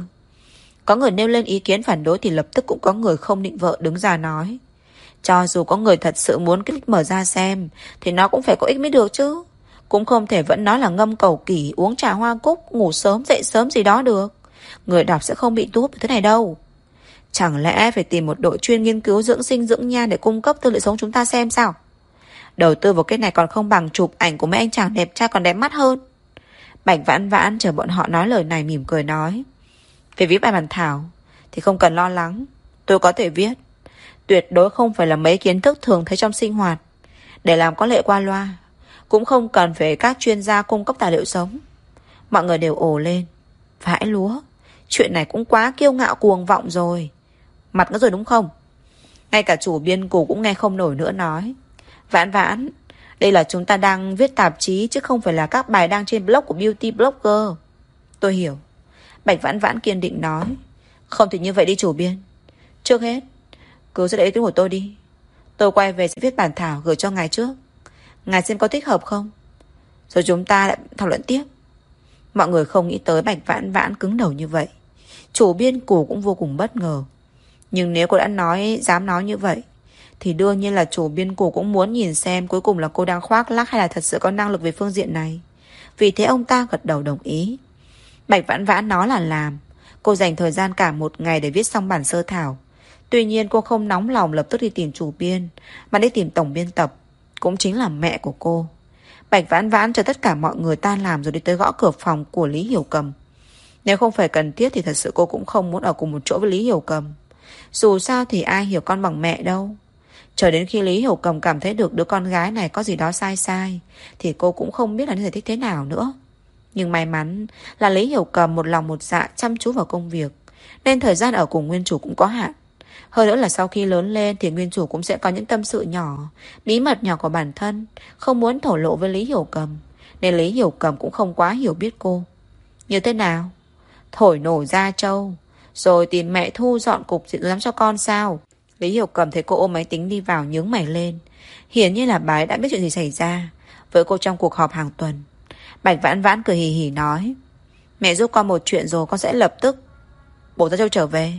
Có người nêu lên ý kiến phản đối thì lập tức cũng có người không định vợ đứng ra nói: Cho dù có người thật sự muốn click mở ra xem thì nó cũng phải có ích mới được chứ. Cũng không thể vẫn nói là ngâm cầu kỳ, uống trà hoa cúc, ngủ sớm dậy sớm gì đó được. Người đọc sẽ không bị thu hút thế này đâu. Chẳng lẽ phải tìm một đội chuyên nghiên cứu dưỡng sinh dưỡng nhan để cung cấp tư liệu sống chúng ta xem sao? Đầu tư vào cái này còn không bằng chụp ảnh của mấy anh chàng đẹp trai còn đẹp mắt hơn. Bạch Vãn Vãn chờ bọn họ nói lời này mỉm cười nói: Về viết bài bản thảo thì không cần lo lắng, tôi có thể viết. Tuyệt đối không phải là mấy kiến thức thường thấy trong sinh hoạt để làm có lệ qua loa, cũng không cần phải các chuyên gia cung cấp tài liệu sống. Mọi người đều ồ lên: Vãi lúa, chuyện này cũng quá kiêu ngạo cuồng vọng rồi. Mặt nữa rồi đúng không? Ngay cả chủ biên Cù cũng nghe không nổi nữa nói: Vãn Vãn, đây là chúng ta đang viết tạp chí chứ không phải là các bài đăng trên blog của beauty blogger. Tôi hiểu. Bạch Vãn Vãn kiên định nói: Không thì như vậy đi chủ biên. Trước hết cứ sẽ để ý kiến của tôi đi. Tôi quay về sẽ viết bản thảo gửi cho ngài trước. Ngài xem có thích hợp không, rồi chúng ta lại thảo luận tiếp. Mọi người không nghĩ tới Bạch Vãn Vãn cứng đầu như vậy. Chủ biên Cù cũng vô cùng bất ngờ. Nhưng nếu cô đã nói, dám nói như vậy thì đương nhiên là chủ biên Cù cũng muốn nhìn xem cuối cùng là cô đang khoác lác hay là thật sự có năng lực về phương diện này. Vì thế ông ta gật đầu đồng ý. Bạch Vãn Vãn nói là làm. Cô dành thời gian cả một ngày để viết xong bản sơ thảo. Tuy nhiên cô không nóng lòng lập tức đi tìm chủ biên, mà đi tìm tổng biên tập, cũng chính là mẹ của cô. Bạch Vãn Vãn cho tất cả mọi người tan làm rồi đi tới gõ cửa phòng của Lý Hiểu Cầm. Nếu không phải cần thiết thì thật sự cô cũng không muốn ở cùng một chỗ với Lý Hiểu Cầm. Dù sao thì ai hiểu con bằng mẹ đâu. Chờ đến khi Lý Hiểu Cầm cảm thấy được đứa con gái này có gì đó sai sai thì cô cũng không biết là nên giải thích thế nào nữa. Nhưng may mắn là Lý Hiểu Cầm một lòng một dạ chăm chú vào công việc, nên thời gian ở cùng nguyên chủ cũng có hạn. Hơn nữa là sau khi lớn lên thì nguyên chủ cũng sẽ có những tâm sự nhỏ, bí mật nhỏ của bản thân, không muốn thổ lộ với Lý Hiểu Cầm, nên Lý Hiểu Cầm cũng không quá hiểu biết cô. Như thế nào? Thổi nổ ra trâu rồi tìm mẹ Thu dọn cục diện lắm cho con sao? Lý Hiểu Cầm thấy cô ôm máy tính đi vào nhướng mày lên. Hiển nhiên là bà ấy đã biết chuyện gì xảy ra với cô trong cuộc họp hàng tuần. Bạch Vãn Vãn cười hì hì nói: Mẹ giúp con một chuyện rồi, con sẽ lập tức bổ ra châu trở về.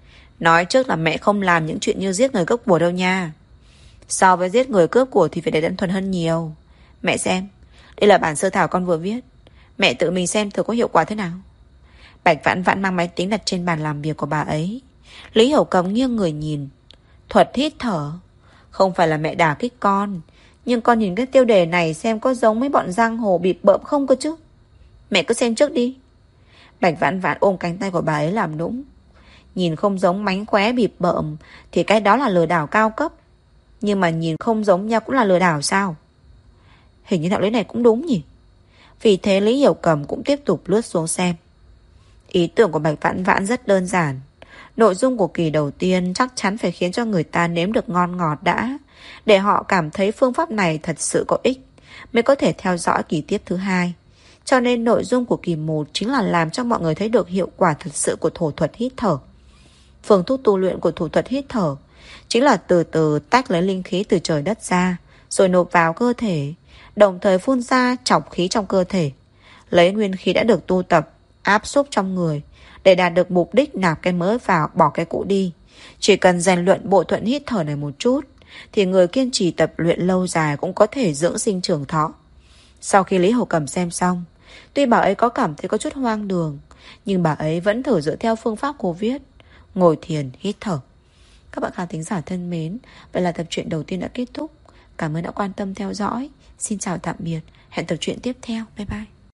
Nói trước là mẹ không làm những chuyện như giết người cướp của đâu nha. So với giết người cướp của thì phải để đơn thuần hơn nhiều. Mẹ xem, đây là bản sơ thảo con vừa viết. Mẹ tự mình xem thử có hiệu quả thế nào. Bạch Vãn Vãn mang máy tính đặt trên bàn làm việc của bà ấy. Lý Hiểu Cầm nghiêng người nhìn, thuật hít thở. Không phải là mẹ đả kích con, Nhưng con nhìn cái tiêu đề này xem có giống mấy bọn giang hồ bịp bợm không cơ chứ. Mẹ cứ xem trước đi. Bạch Vãn Vãn ôm cánh tay của bà ấy làm nũng. Nhìn không giống mánh khóe bịp bợm thì cái đó là lừa đảo cao cấp. Nhưng mà nhìn không giống nhau cũng là lừa đảo sao? Hình như đạo lý này cũng đúng nhỉ. Vì thế Lý Hiểu Cầm cũng tiếp tục lướt xuống xem. Ý tưởng của Bạch Vãn Vãn rất đơn giản. Nội dung của kỳ đầu tiên chắc chắn phải khiến cho người ta nếm được ngon ngọt đã, để họ cảm thấy phương pháp này thật sự có ích, mới có thể theo dõi kỳ tiếp thứ hai. Cho nên nội dung của kỳ một chính là làm cho mọi người thấy được hiệu quả thật sự của thủ thuật hít thở. Phương thuốc tu luyện của thủ thuật hít thở chính là từ từ tách lấy linh khí từ trời đất ra, rồi nộp vào cơ thể, đồng thời phun ra trọc khí trong cơ thể, lấy nguyên khí đã được tu tập áp xúc trong người để đạt được mục đích nạp cái mới vào, bỏ cái cũ đi. Chỉ cần rèn luyện bộ thuận hít thở này một chút thì người kiên trì tập luyện lâu dài cũng có thể dưỡng sinh trường thọ. Sau khi Lý Hổ Cầm xem xong, tuy bà ấy có cảm thấy có chút hoang đường, nhưng bà ấy vẫn thử dựa theo phương pháp cô viết, ngồi thiền hít thở. Các bạn khán thính giả thân mến, vậy là tập truyện đầu tiên đã kết thúc. Cảm ơn đã quan tâm theo dõi. Xin chào tạm biệt, hẹn tập truyện tiếp theo. Bye bye.